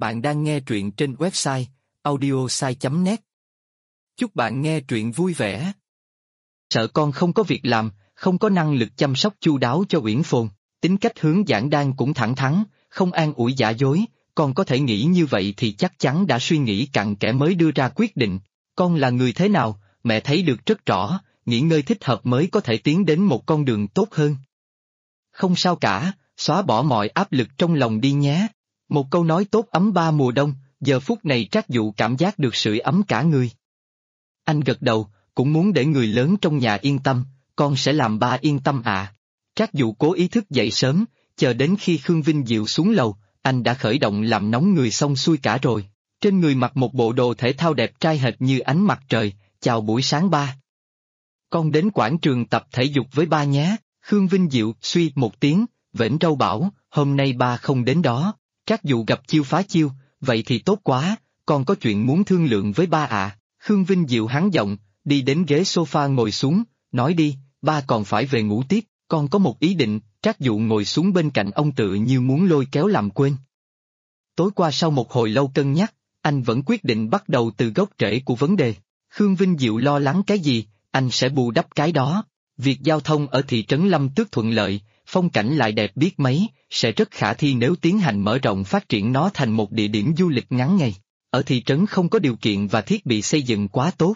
Bạn đang nghe truyện trên website audiosai.net. Chúc bạn nghe truyện vui vẻ. Sợ con không có việc làm, không có năng lực chăm sóc chu đáo cho Uyển Phồn, tính cách Hướng Giảng Đan cũng thẳng thắn, không an ủi giả dối, con có thể nghĩ như vậy thì chắc chắn đã suy nghĩ cặn kẽ mới đưa ra quyết định. Con là người thế nào, mẹ thấy được rất rõ, nghỉ ngơi thích hợp mới có thể tiến đến một con đường tốt hơn. Không sao cả, xóa bỏ mọi áp lực trong lòng đi nhé. Một câu nói tốt ấm ba mùa đông, giờ phút này Trác Dụ cảm giác được sưởi ấm cả người. Anh gật đầu, cũng muốn để người lớn trong nhà yên tâm, con sẽ làm ba yên tâm ạ. Trác Dụ cố ý thức dậy sớm, chờ đến khi Khương Vinh Diệu xuống lầu, anh đã khởi động làm nóng người xong xuôi cả rồi. Trên người mặc một bộ đồ thể thao đẹp trai hệt như ánh mặt trời, chào buổi sáng ba. Con đến quảng trường tập thể dục với ba nhé. Khương Vinh Diệu suy một tiếng, vểnh râu bảo, hôm nay ba không đến đó. Trác Dụ gặp chiêu phá chiêu, vậy thì tốt quá, con có chuyện muốn thương lượng với ba ạ. Khương Vinh Diệu hắn giọng, đi đến ghế sofa ngồi xuống, nói đi, ba còn phải về ngủ tiếp, con có một ý định. Trác Dụ ngồi xuống bên cạnh ông tự như muốn lôi kéo làm quên. Tối qua sau một hồi lâu cân nhắc, anh vẫn quyết định bắt đầu từ gốc rễ của vấn đề. Khương Vinh Diệu lo lắng cái gì, anh sẽ bù đắp cái đó. Việc giao thông ở thị trấn Lâm Tước thuận lợi, phong cảnh lại đẹp biết mấy, sẽ rất khả thi nếu tiến hành mở rộng phát triển nó thành một địa điểm du lịch ngắn ngày. Ở thị trấn không có điều kiện và thiết bị xây dựng quá tốt.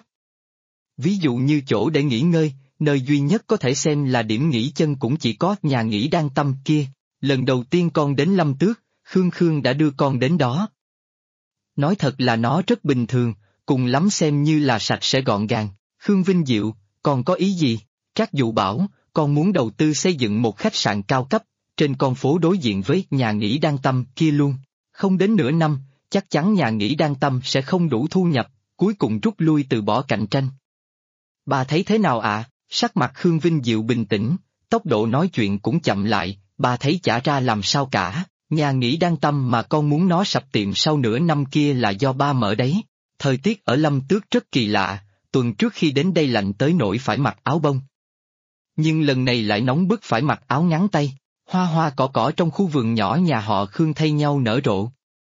Ví dụ như chỗ để nghỉ ngơi, nơi duy nhất có thể xem là điểm nghỉ chân cũng chỉ có nhà nghỉ Đan Tâm kia. Lần đầu tiên con đến Lâm Tước, Khương đã đưa con đến đó. Nói thật là nó rất bình thường, cùng lắm xem như là sạch sẽ gọn gàng. Khương Vinh Diệu, con có ý gì? Trác Dụ bảo, con muốn đầu tư xây dựng một khách sạn cao cấp, trên con phố đối diện với nhà nghỉ Đan Tâm kia luôn. Không đến nửa năm, chắc chắn nhà nghỉ Đan Tâm sẽ không đủ thu nhập, cuối cùng rút lui từ bỏ cạnh tranh. Bà thấy thế nào ạ? Sắc mặt Khương Vinh Diệu bình tĩnh, tốc độ nói chuyện cũng chậm lại, bà thấy chả ra làm sao cả. Nhà nghỉ Đan Tâm mà con muốn nó sập tiệm sau nửa năm kia là do ba mở đấy. Thời tiết ở Lâm Tước rất kỳ lạ, tuần trước khi đến đây lạnh tới nỗi phải mặc áo bông. Nhưng lần này lại nóng bức phải mặc áo ngắn tay, hoa cỏ trong khu vườn nhỏ nhà họ Khương thay nhau nở rộ.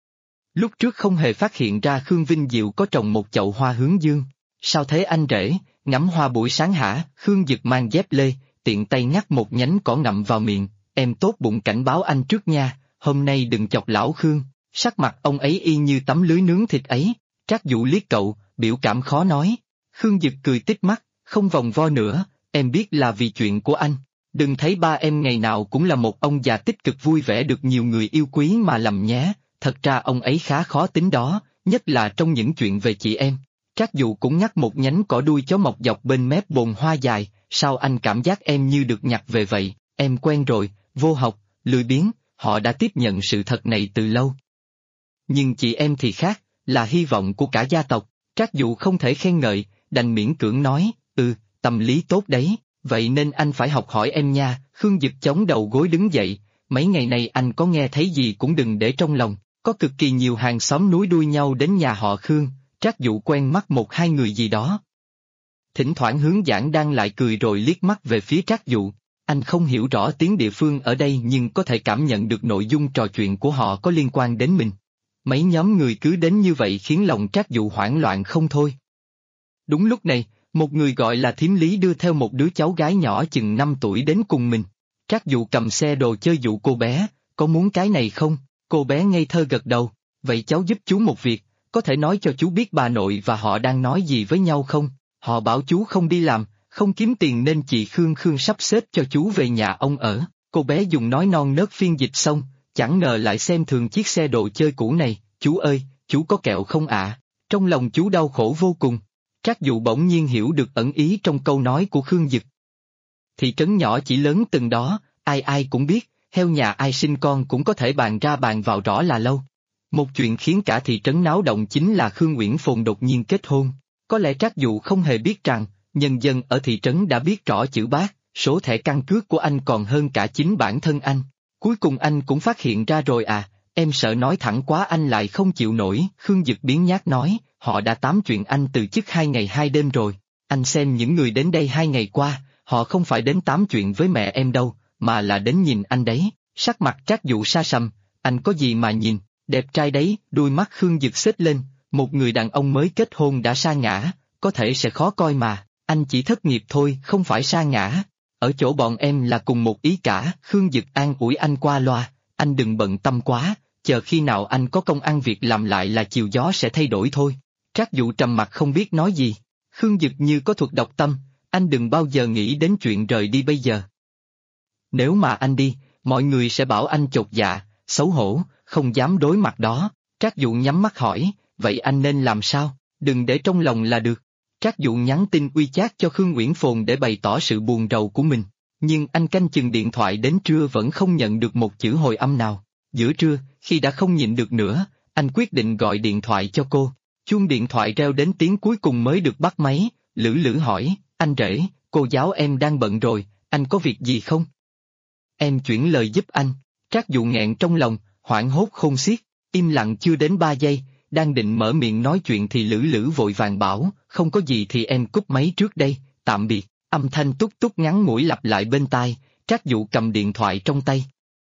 Lúc trước không hề phát hiện ra Khương Vinh Diệu có trồng một chậu hoa hướng dương. Sao thế anh rể, ngắm hoa buổi sáng hả? Khương giật mang dép lê, tiện tay ngắt một nhánh cỏ ngậm vào miệng, em tốt bụng cảnh báo anh trước nha, hôm nay đừng chọc lão Khương. Sắc mặt ông ấy y như tấm lưới nướng thịt ấy. Trác Dụ liếc cậu, biểu cảm khó nói. Khương giật cười tít mắt, không vòng vo nữa, em biết là vì chuyện của anh. Đừng thấy ba em ngày nào cũng là một ông già tích cực vui vẻ được nhiều người yêu quý mà lầm nhé, thật ra ông ấy khá khó tính đó, nhất là trong những chuyện về chị em. Trác Dụ cũng ngắt một nhánh cỏ đuôi chó mọc dọc bên mép bồn hoa dài, sao anh cảm giác em như được nhặt về vậy, em quen rồi, vô học, lười biếng, họ đã tiếp nhận sự thật này từ lâu. Nhưng chị em thì khác, là hy vọng của cả gia tộc. Trác Dụ không thể khen ngợi, đành miễn cưỡng nói, tâm lý tốt đấy, vậy nên anh phải học hỏi em nha. Khương giật chống đầu gối đứng dậy, mấy ngày này anh có nghe thấy gì cũng đừng để trong lòng, có cực kỳ nhiều hàng xóm núi đuôi nhau đến nhà họ Khương, Trác Dụ quen mắt một hai người gì đó. Thỉnh thoảng Hướng Giảng đang lại cười rồi liếc mắt về phía Trác Dụ, anh không hiểu rõ tiếng địa phương ở đây nhưng có thể cảm nhận được nội dung trò chuyện của họ có liên quan đến mình. Mấy nhóm người cứ đến như vậy khiến lòng Trác Dụ hoảng loạn không thôi. Đúng lúc này, một người gọi là Thím Lý đưa theo một đứa cháu gái nhỏ chừng 5 tuổi đến cùng mình. Trác Dụ cầm xe đồ chơi dụ cô bé, có muốn cái này không? Cô bé ngây thơ gật đầu, vậy cháu giúp chú một việc, có thể nói cho chú biết bà nội và họ đang nói gì với nhau không? Họ bảo chú không đi làm, không kiếm tiền nên chị Khương sắp xếp cho chú về nhà ông ở. Cô bé dùng nói non nớt phiên dịch xong, chẳng ngờ lại xem thường chiếc xe đồ chơi cũ này. Chú ơi, chú có kẹo không ạ? Trong lòng chú đau khổ vô cùng. Trác Dụ bỗng nhiên hiểu được ẩn ý trong câu nói của Khương Dực. Thị trấn nhỏ chỉ lớn từng đó, ai cũng biết, heo nhà ai sinh con cũng có thể bàn ra bàn vào rõ là lâu. Một chuyện khiến cả thị trấn náo động chính là Khương Uyển Phồn đột nhiên kết hôn. Có lẽ Trác Dụ không hề biết rằng, nhân dân ở thị trấn đã biết rõ chữ bác, số thẻ căn cước của anh còn hơn cả chính bản thân anh. Cuối cùng anh cũng phát hiện ra rồi à, em sợ nói thẳng quá anh lại không chịu nổi. Khương Dực biếng nhác nói, họ đã tám chuyện anh từ chức 2 ngày 2 đêm rồi. Anh xem những người đến đây 2 ngày qua, họ không phải đến tám chuyện với mẹ em đâu, mà là đến nhìn anh đấy. Sắc mặt Trác Dụ sa sầm, anh có gì mà nhìn, Đẹp trai đấy, đuôi mắt Khương Dực xếch lên, một người đàn ông mới kết hôn đã sa ngã, có thể sẽ khó coi mà, anh chỉ thất nghiệp thôi, không phải sa ngã. Ở chỗ bọn em là cùng một ý cả, Khương Dực an ủi anh qua loa, anh đừng bận tâm quá, chờ khi nào anh có công ăn việc làm lại là chiều gió sẽ thay đổi thôi. Trác Dụ trầm mặt không biết nói gì, Khương Dực như có thuật đọc tâm, anh đừng bao giờ nghĩ đến chuyện rời đi bây giờ. Nếu mà anh đi, mọi người sẽ bảo anh chột dạ, xấu hổ, không dám đối mặt đó. Trác Dụ nhắm mắt hỏi, vậy anh nên làm sao? Đừng để trong lòng là được. Trác Dụ nhắn tin WeChat cho Khương Uyển Phồn để bày tỏ sự buồn rầu của mình, nhưng anh canh chừng điện thoại đến trưa vẫn không nhận được một chữ hồi âm nào. Giữa trưa, khi đã không nhịn được nữa, anh quyết định gọi điện thoại cho cô. Chuông điện thoại reo đến tiếng cuối cùng mới được bắt máy, Lữ Lữ hỏi, anh rể, cô giáo em đang bận rồi, anh có việc gì không? Em chuyển lời giúp anh. Trác Dụ nghẹn trong lòng, hoảng hốt khôn xiết, im lặng chưa đến 3 giây, đang định mở miệng nói chuyện thì Lữ Lữ vội vàng bảo, không có gì thì em cúp máy trước đây, tạm biệt. Âm thanh túc túc ngắn ngủi lặp lại bên tai, Trác Dụ cầm điện thoại trong tay.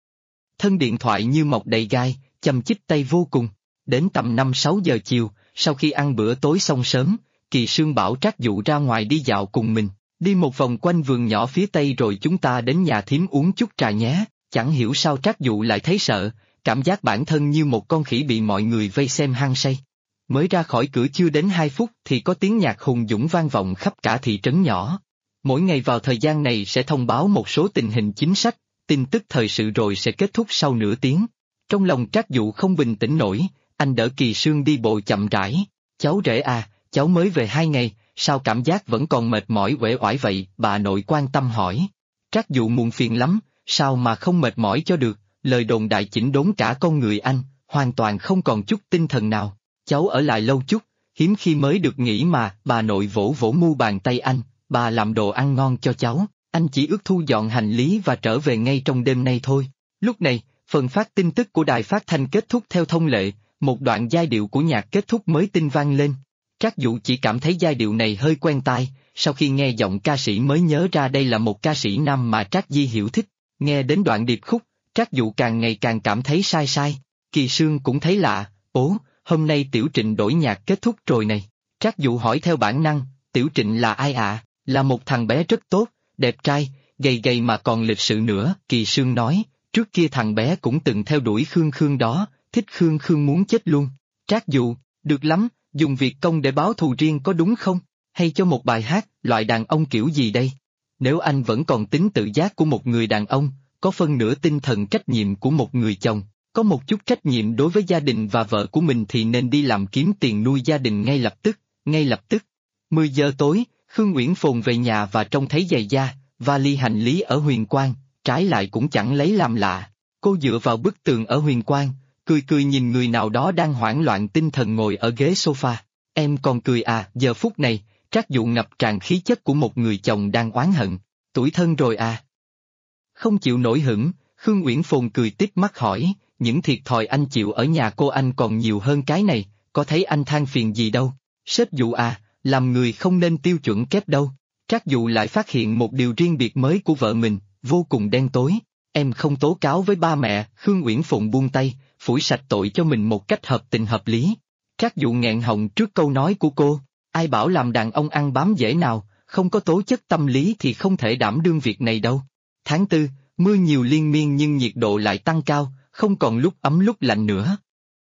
Thân điện thoại như mọc đầy gai, châm chích tay vô cùng. Đến tầm 5-6 giờ chiều, sau khi ăn bữa tối xong sớm, Kỳ Sương bảo Trác Dụ ra ngoài đi dạo cùng mình, đi một vòng quanh vườn nhỏ phía tây rồi chúng ta đến nhà thím uống chút trà nhé. Chẳng hiểu sao Trác Dụ lại thấy sợ, cảm giác bản thân như một con khỉ bị mọi người vây xem hăng say. Mới ra khỏi cửa chưa đến 2 phút thì có tiếng nhạc hùng dũng vang vọng khắp cả thị trấn nhỏ. Mỗi ngày vào thời gian này sẽ thông báo một số tình hình chính sách, tin tức thời sự rồi sẽ kết thúc sau nửa tiếng. Trong lòng Trác Dụ không bình tĩnh nổi, anh đỡ Kỳ Sương đi bộ chậm rãi. Cháu rể à, cháu mới về 2 ngày, sao cảm giác vẫn còn mệt mỏi uể oải vậy? Bà nội quan tâm hỏi. Trác Dụ muộn phiền lắm, sao mà không mệt mỏi cho được, lời đồn đại chỉnh đốn cả con người anh, hoàn toàn không còn chút tinh thần nào. Cháu ở lại lâu chút, hiếm khi mới được nghỉ mà. Bà nội vỗ vỗ mu bàn tay anh, bà làm đồ ăn ngon cho cháu, anh chỉ ước thu dọn hành lý và trở về ngay trong đêm nay thôi. Lúc này, phần phát tin tức của đài phát thanh kết thúc theo thông lệ, một đoạn giai điệu của nhạc kết thúc mới tinh vang lên. Trác Dụ chỉ cảm thấy giai điệu này hơi quen tai, sau khi nghe giọng ca sĩ mới nhớ ra đây là một ca sĩ nam mà Trác Di Hiểu thích. Nghe đến đoạn điệp khúc, Trác Dụ càng ngày càng cảm thấy sai sai. Kỳ Sương cũng thấy lạ, ố, hôm nay Tiểu Trịnh đổi nhạc kết thúc rồi này. Trác Dụ hỏi theo bản năng, Tiểu Trịnh là ai ạ? Là một thằng bé rất tốt, đẹp trai, gầy gầy mà còn lịch sự nữa. Kỳ Sương nói, trước kia thằng bé cũng từng theo đuổi Khương Khương đó, thích Khương Khương muốn chết luôn. Trác Dụ, được lắm, dùng việc công để báo thù riêng có đúng không? Hay cho một bài hát, loại đàn ông kiểu gì đây? Nếu anh vẫn còn tính tự giác của một người đàn ông, có phân nửa tinh thần trách nhiệm của một người chồng, có một chút trách nhiệm đối với gia đình và vợ của mình thì nên đi làm kiếm tiền nuôi gia đình ngay lập tức, ngay lập tức. 10 giờ tối, Khương Uyển Phồn về nhà và trông thấy giày da, vali hành lý ở Huyền Quang, trái lại cũng chẳng lấy làm lạ. Cô dựa vào bức tường ở Huyền Quang, cười cười nhìn người nào đó đang hoảng loạn tinh thần ngồi ở ghế sofa. Em còn cười à? Giờ phút này, Trác Dụ ngập tràn khí chất của một người chồng đang oán hận. Tủi thân rồi à? Không chịu nổi hững, Khương Uyển Phồn cười tít mắt hỏi, những thiệt thòi anh chịu ở nhà cô anh còn nhiều hơn cái này, có thấy anh than phiền gì đâu. Sếp Dụ à, làm người không nên tiêu chuẩn kép đâu. Trác Dụ lại phát hiện một điều riêng biệt mới của vợ mình, vô cùng đen tối. Em không tố cáo với ba mẹ. Khương Uyển Phồn buông tay, phủi sạch tội cho mình một cách hợp tình hợp lý. Trác Dụ nghẹn họng trước câu nói của cô, ai bảo làm đàn ông ăn bám dễ nào, không có tố chất tâm lý thì không thể đảm đương việc này đâu. Tháng 4, mưa nhiều liên miên nhưng nhiệt độ lại tăng cao, không còn lúc ấm lúc lạnh nữa.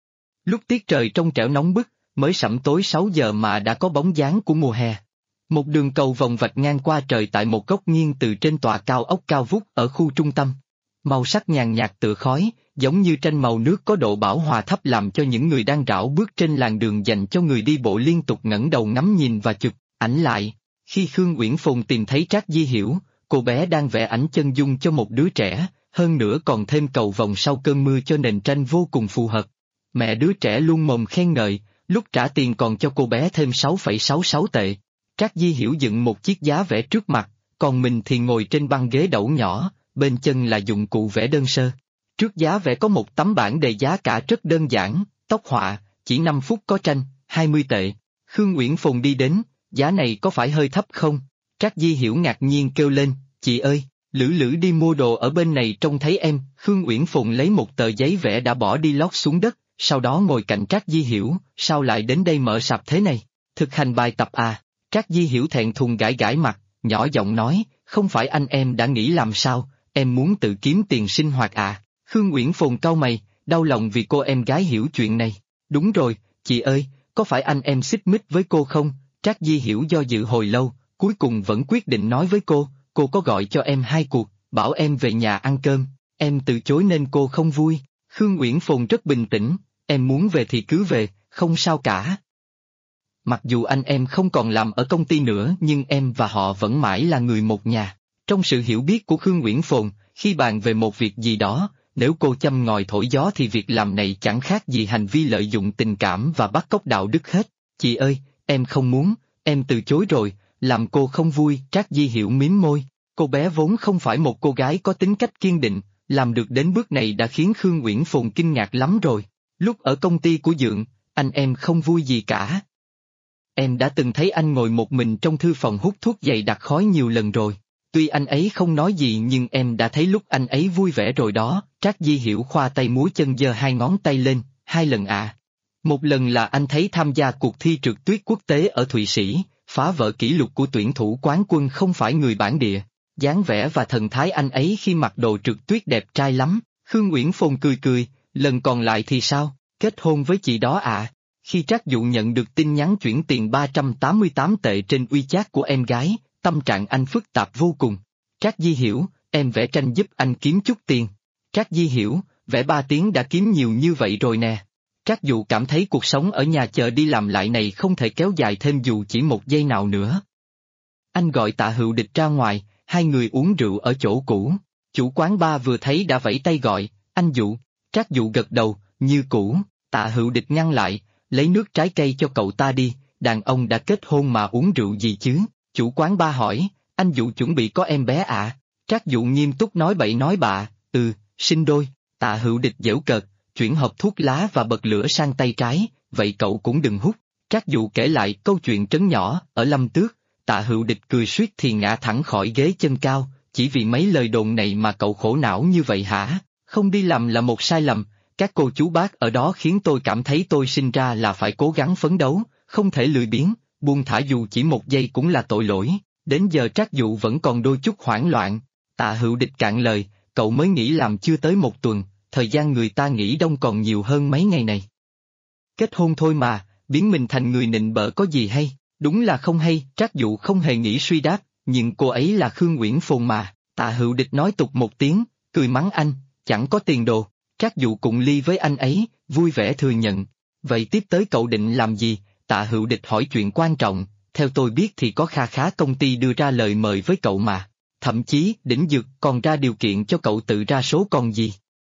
Lúc tiết trời trong trẻo nóng bức, mới sẩm tối 6 giờ mà đã có bóng dáng của mùa hè. Một đường cầu vòng vạch ngang qua trời tại một góc nghiêng từ trên tòa cao ốc cao vút ở khu trung tâm. Màu sắc nhàn nhạt tựa khói, giống như tranh màu nước có độ bão hòa thấp làm cho những người đang rảo bước trên làn đường dành cho người đi bộ liên tục ngẩng đầu ngắm nhìn và chụp ảnh lại. Khi Khương Uyển Phồn tìm thấy Trác Di Hiểu, cô bé đang vẽ ảnh chân dung cho một đứa trẻ, hơn nữa còn thêm cầu vồng sau cơn mưa cho nền tranh vô cùng phù hợp. Mẹ đứa trẻ luôn mồm khen ngợi, lúc trả tiền còn cho cô bé thêm 6,66 tệ. Trác Di Hiểu dựng một chiếc giá vẽ trước mặt, còn mình thì ngồi trên băng ghế đẩu nhỏ, bên chân là dụng cụ vẽ đơn sơ. Trước giá vẽ có một tấm bảng đề giá cả rất đơn giản, tóc họa, chỉ 5 phút có tranh, 20 tệ. Khương Uyển Phồn đi đến, giá này có phải hơi thấp không? Trác Di Hiểu ngạc nhiên kêu lên, chị ơi, Lữ Lữ đi mua đồ ở bên này trông thấy em. Khương Uyển Phồn lấy một tờ giấy vẽ đã bỏ đi lót xuống đất, sau đó ngồi cạnh Trác Di Hiểu, sao lại đến đây mở sạp thế này? Thực hành bài tập à? Trác Di Hiểu thẹn thùng gãi gãi mặt, nhỏ giọng nói, không phải anh em đã nghĩ làm sao, em muốn tự kiếm tiền sinh hoạt à? Khương Uyển Phồn cau mày, đau lòng vì cô em gái hiểu chuyện này. Đúng rồi, chị ơi, có phải anh em xích mích với cô không? Trác Di Hiểu do dự hồi lâu, cuối cùng vẫn quyết định nói với cô có gọi cho em 2 cuộc, bảo em về nhà ăn cơm, em từ chối nên cô không vui. Khương Uyển Phồn rất bình tĩnh, em muốn về thì cứ về, không sao cả. Mặc dù anh em không còn làm ở công ty nữa nhưng em và họ vẫn mãi là người một nhà. Trong sự hiểu biết của Khương Uyển Phồn, khi bàn về một việc gì đó, nếu cô châm ngòi thổi gió thì việc làm này chẳng khác gì hành vi lợi dụng tình cảm và bắt cóc đạo đức hết. Chị ơi, em không muốn, em từ chối rồi, làm cô không vui. Trác Di Hiểu mím môi, cô bé vốn không phải một cô gái có tính cách kiên định, làm được đến bước này đã khiến Khương Uyển Phồn kinh ngạc lắm rồi. Lúc ở công ty của Dượng, anh em không vui gì cả. Em đã từng thấy anh ngồi một mình trong thư phòng hút thuốc dày đặc khói nhiều lần rồi. Tuy anh ấy không nói gì nhưng em đã thấy lúc anh ấy vui vẻ rồi đó. Trác Di Hiểu khoa tay múa chân giơ 2 ngón tay lên, 2 lần à. Một lần là anh thấy tham gia cuộc thi trượt tuyết quốc tế ở Thụy Sĩ, phá vỡ kỷ lục của tuyển thủ quán quân không phải người bản địa. Dáng vẻ và thần thái anh ấy khi mặc đồ trượt tuyết đẹp trai lắm. Khương Uyển Phồn cười cười, lần còn lại thì sao, kết hôn với chị đó à? Khi Trác Dụ nhận được tin nhắn chuyển tiền 388 tệ trên WeChat của em gái, tâm trạng anh phức tạp vô cùng. Trác Di Hiểu, em vẽ tranh giúp anh kiếm chút tiền. Trác Di Hiểu, vẽ 3 tiếng đã kiếm nhiều như vậy rồi nè. Trác Dụ cảm thấy cuộc sống ở nhà chờ đi làm lại này không thể kéo dài thêm dù chỉ một giây nào nữa. Anh gọi Tạ Hữu Địch ra ngoài, 2 người uống rượu ở chỗ cũ. Chủ quán bar vừa thấy đã vẫy tay gọi, anh Dụ. Trác Dụ gật đầu, như cũ. Tạ Hữu Địch ngăn lại, lấy nước trái cây cho cậu ta đi, đàn ông đã kết hôn mà uống rượu gì chứ? Chủ quán bar hỏi, anh Dụ chuẩn bị có em bé à? Trác Dụ nghiêm túc nói bậy nói bạ, sinh đôi. Tạ Hữu Địch giễu cợt, chuyển hộp thuốc lá và bật lửa sang tay trái, vậy cậu cũng đừng hút. Trác Dụ kể lại câu chuyện trấn nhỏ ở Lâm Tước. Tạ Hữu Địch cười suýt thì ngã thẳng khỏi ghế chân cao, chỉ vì mấy lời đồn này mà cậu khổ não như vậy hả? Không đi làm là một sai lầm, các cô chú bác ở đó khiến tôi cảm thấy tôi sinh ra là phải cố gắng phấn đấu, không thể lười biếng, buông thả dù chỉ một giây cũng là tội lỗi. Đến giờ Trác Dụ vẫn còn đôi chút hoảng loạn. Tạ Hữu Địch cạn lời, cậu mới nghỉ làm chưa tới 1 tuần, thời gian người ta nghỉ đông còn nhiều hơn mấy ngày này. Kết hôn thôi mà, biến mình thành người nịnh bợ có gì hay? Đúng là không hay. Trác Dụ không hề nghĩ suy đáp, nhưng cô ấy là Khương Uyển Phồn mà. Tạ Hữu Địch nói tục một tiếng, cười mắng anh, chẳng có tiền đồ. Trác Dụ cùng ly với anh ấy, vui vẻ thừa nhận. Vậy tiếp tới cậu định làm gì? Tạ Hữu Địch hỏi chuyện quan trọng, theo tôi biết thì có kha khá công ty đưa ra lời mời với cậu mà. Thậm chí, Đỉnh Dược còn ra điều kiện cho cậu tự ra số còn gì.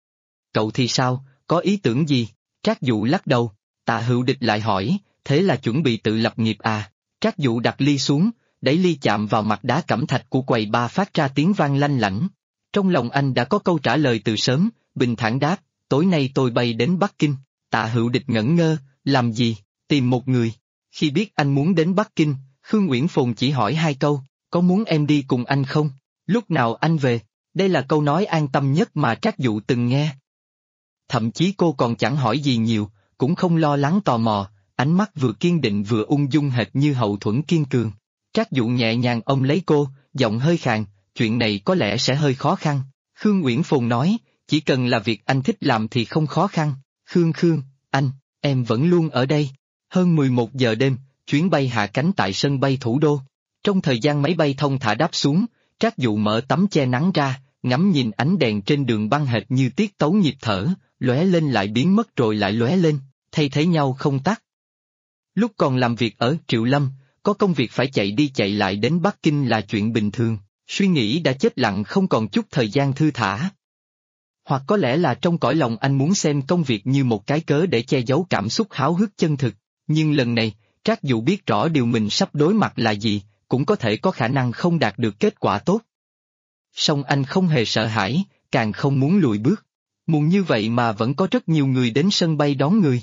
Cậu thì sao, có ý tưởng gì? Trác Dụ lắc đầu. Tạ Hữu Địch lại hỏi, thế là chuẩn bị tự lập nghiệp à? Trác Dụ đặt ly xuống, đẩy ly chạm vào mặt đá cẩm thạch của quầy bar phát ra tiếng vang lanh lảnh. Trong lòng anh đã có câu trả lời từ sớm, bình thản đáp, tối nay tôi bay đến Bắc Kinh. Tạ Hữu Địch ngẩn ngơ, làm gì, tìm một người. Khi biết anh muốn đến Bắc Kinh, Khương Uyển Phồn chỉ hỏi 2 câu, có muốn em đi cùng anh không? Lúc nào anh về? Đây là câu nói an tâm nhất mà Trác Dụ từng nghe. Thậm chí cô còn chẳng hỏi gì nhiều, cũng không lo lắng tò mò, ánh mắt vừa kiên định vừa ung dung hệt như hậu thuẫn kiên cường. Trác Dụ nhẹ nhàng ôm lấy cô, giọng hơi khàn, chuyện này có lẽ sẽ hơi khó khăn. Khương Uyển Phồn nói, chỉ cần là việc anh thích làm thì không khó khăn. Khương, anh, em vẫn luôn ở đây. Hơn 11 giờ đêm, chuyến bay hạ cánh tại sân bay thủ đô. Trong thời gian máy bay thông thả đáp xuống, Trác Dụ mở tấm che nắng ra, ngắm nhìn ánh đèn trên đường băng hệt như tiết tấu nhịp thở, lóe lên lại biến mất rồi lại lóe lên, thay thế nhau không tắt. Lúc còn làm việc ở Triệu Lâm, có công việc phải chạy đi chạy lại đến Bắc Kinh là chuyện bình thường, suy nghĩ đã chết lặng không còn chút thời gian thư thả. Hoặc có lẽ là trong cõi lòng anh muốn xem công việc như một cái cớ để che giấu cảm xúc háo hức chân thực, nhưng lần này, Trác Dụ biết rõ điều mình sắp đối mặt là gì, cũng có thể có khả năng không đạt được kết quả tốt. Song anh không hề sợ hãi, càng không muốn lùi bước. Muộn như vậy mà vẫn có rất nhiều người đến sân bay đón người.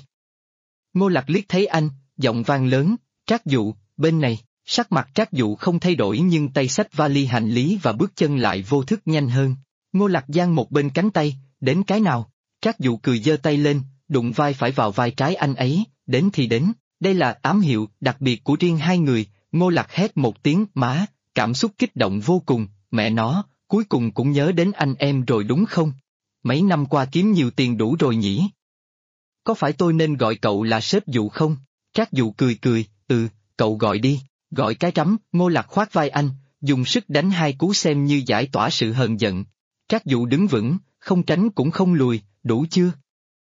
Ngô Lặc liếc thấy anh, giọng vang lớn, Trác Dụ, bên này. Sắc mặt Trác Dụ không thay đổi nhưng tay xách vali hành lý và bước chân lại vô thức nhanh hơn. Ngô Lặc giang một bên cánh tay, đến cái nào? Trác Dụ cười giơ tay lên, đụng vai phải vào vai trái anh ấy, đến thì đến, đây là ám hiệu đặc biệt của riêng hai người. Ngô Lặc hét một tiếng má, cảm xúc kích động vô cùng, mẹ nó, cuối cùng cũng nhớ đến anh em rồi đúng không? Mấy năm qua kiếm nhiều tiền đủ rồi nhỉ? Có phải tôi nên gọi cậu là sếp Dụ không? Trác Dụ cười cười, cậu gọi đi, gọi cái rắm. Ngô Lặc khoác vai anh, dùng sức đánh hai cú xem như giải tỏa sự hờn giận. Trác Dụ đứng vững, không tránh cũng không lùi, đủ chưa?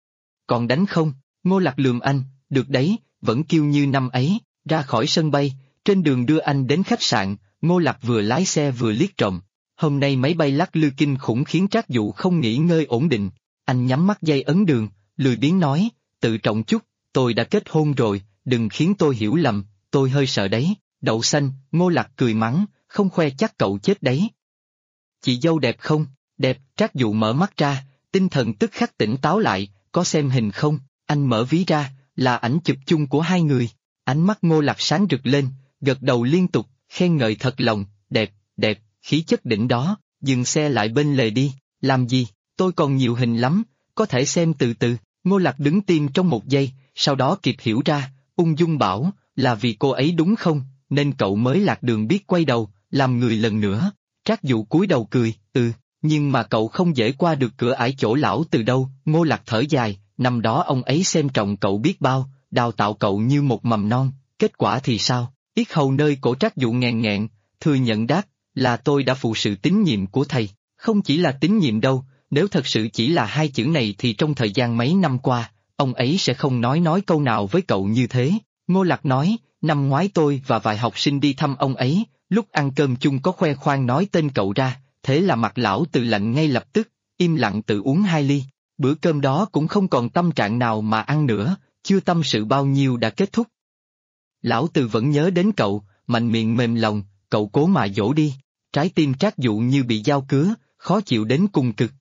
Còn đánh không? Ngô Lặc lườm anh, được đấy, vẫn kêu như năm ấy. Ra khỏi sân bay, trên đường đưa anh đến khách sạn, Ngô Lặc vừa lái xe vừa liếc trộm. Hôm nay máy bay lắc lư kinh khủng khiến Trác Dụ không nghỉ ngơi ổn định. Anh nhắm mắt dây ấn đường, lười biếng nói, tự trọng chút, tôi đã kết hôn rồi, đừng khiến tôi hiểu lầm, tôi hơi sợ đấy. Đậu xanh, Ngô Lặc cười mắng, không khoe chắc cậu chết đấy. Chị dâu đẹp không? Đẹp. Trác Dụ mở mắt ra, tinh thần tức khắc tỉnh táo lại, có xem hình không? Anh mở ví ra, là ảnh chụp chung của hai người. Ánh mắt Ngô Lặc sáng rực lên, gật đầu liên tục, khen ngợi thật lòng, đẹp, đẹp, khí chất đỉnh đó. Dừng xe lại bên lề đi, làm gì, tôi còn nhiều hình lắm, có thể xem từ từ. Ngô Lặc đứng tim trong một giây, sau đó kịp hiểu ra, ung dung bảo, là vì cô ấy đúng không, nên cậu mới lạc đường biết quay đầu, làm người lần nữa. Trác Dụ cúi đầu cười, nhưng mà cậu không dễ qua được cửa ải chỗ lão từ đâu. Ngô Lặc thở dài, năm đó ông ấy xem trọng cậu biết bao, đào tạo cậu như một mầm non, kết quả thì sao? Yết hầu nơi cổ Trác Dụ nghẹn nghẹn, thừa nhận đáp, là tôi đã phụ sự tín nhiệm của thầy, không chỉ là tín nhiệm đâu, nếu thật sự chỉ là hai chữ này thì trong thời gian mấy năm qua, ông ấy sẽ không nói câu nào với cậu như thế. Ngô Lặc nói, năm ngoái tôi và vài học sinh đi thăm ông ấy, lúc ăn cơm chung có khoe khoang nói tên cậu ra, thế là mặt lão từ lạnh ngay lập tức, im lặng tự uống 2 ly. Bữa cơm đó cũng không còn tâm trạng nào mà ăn nữa, chưa tâm sự bao nhiêu đã kết thúc. Lão Từ vẫn nhớ đến cậu, mạnh miệng mềm lòng, cậu cố mà dỗ đi. Trái tim Trác Dụ như bị dao cứa, khó chịu đến cùng cực.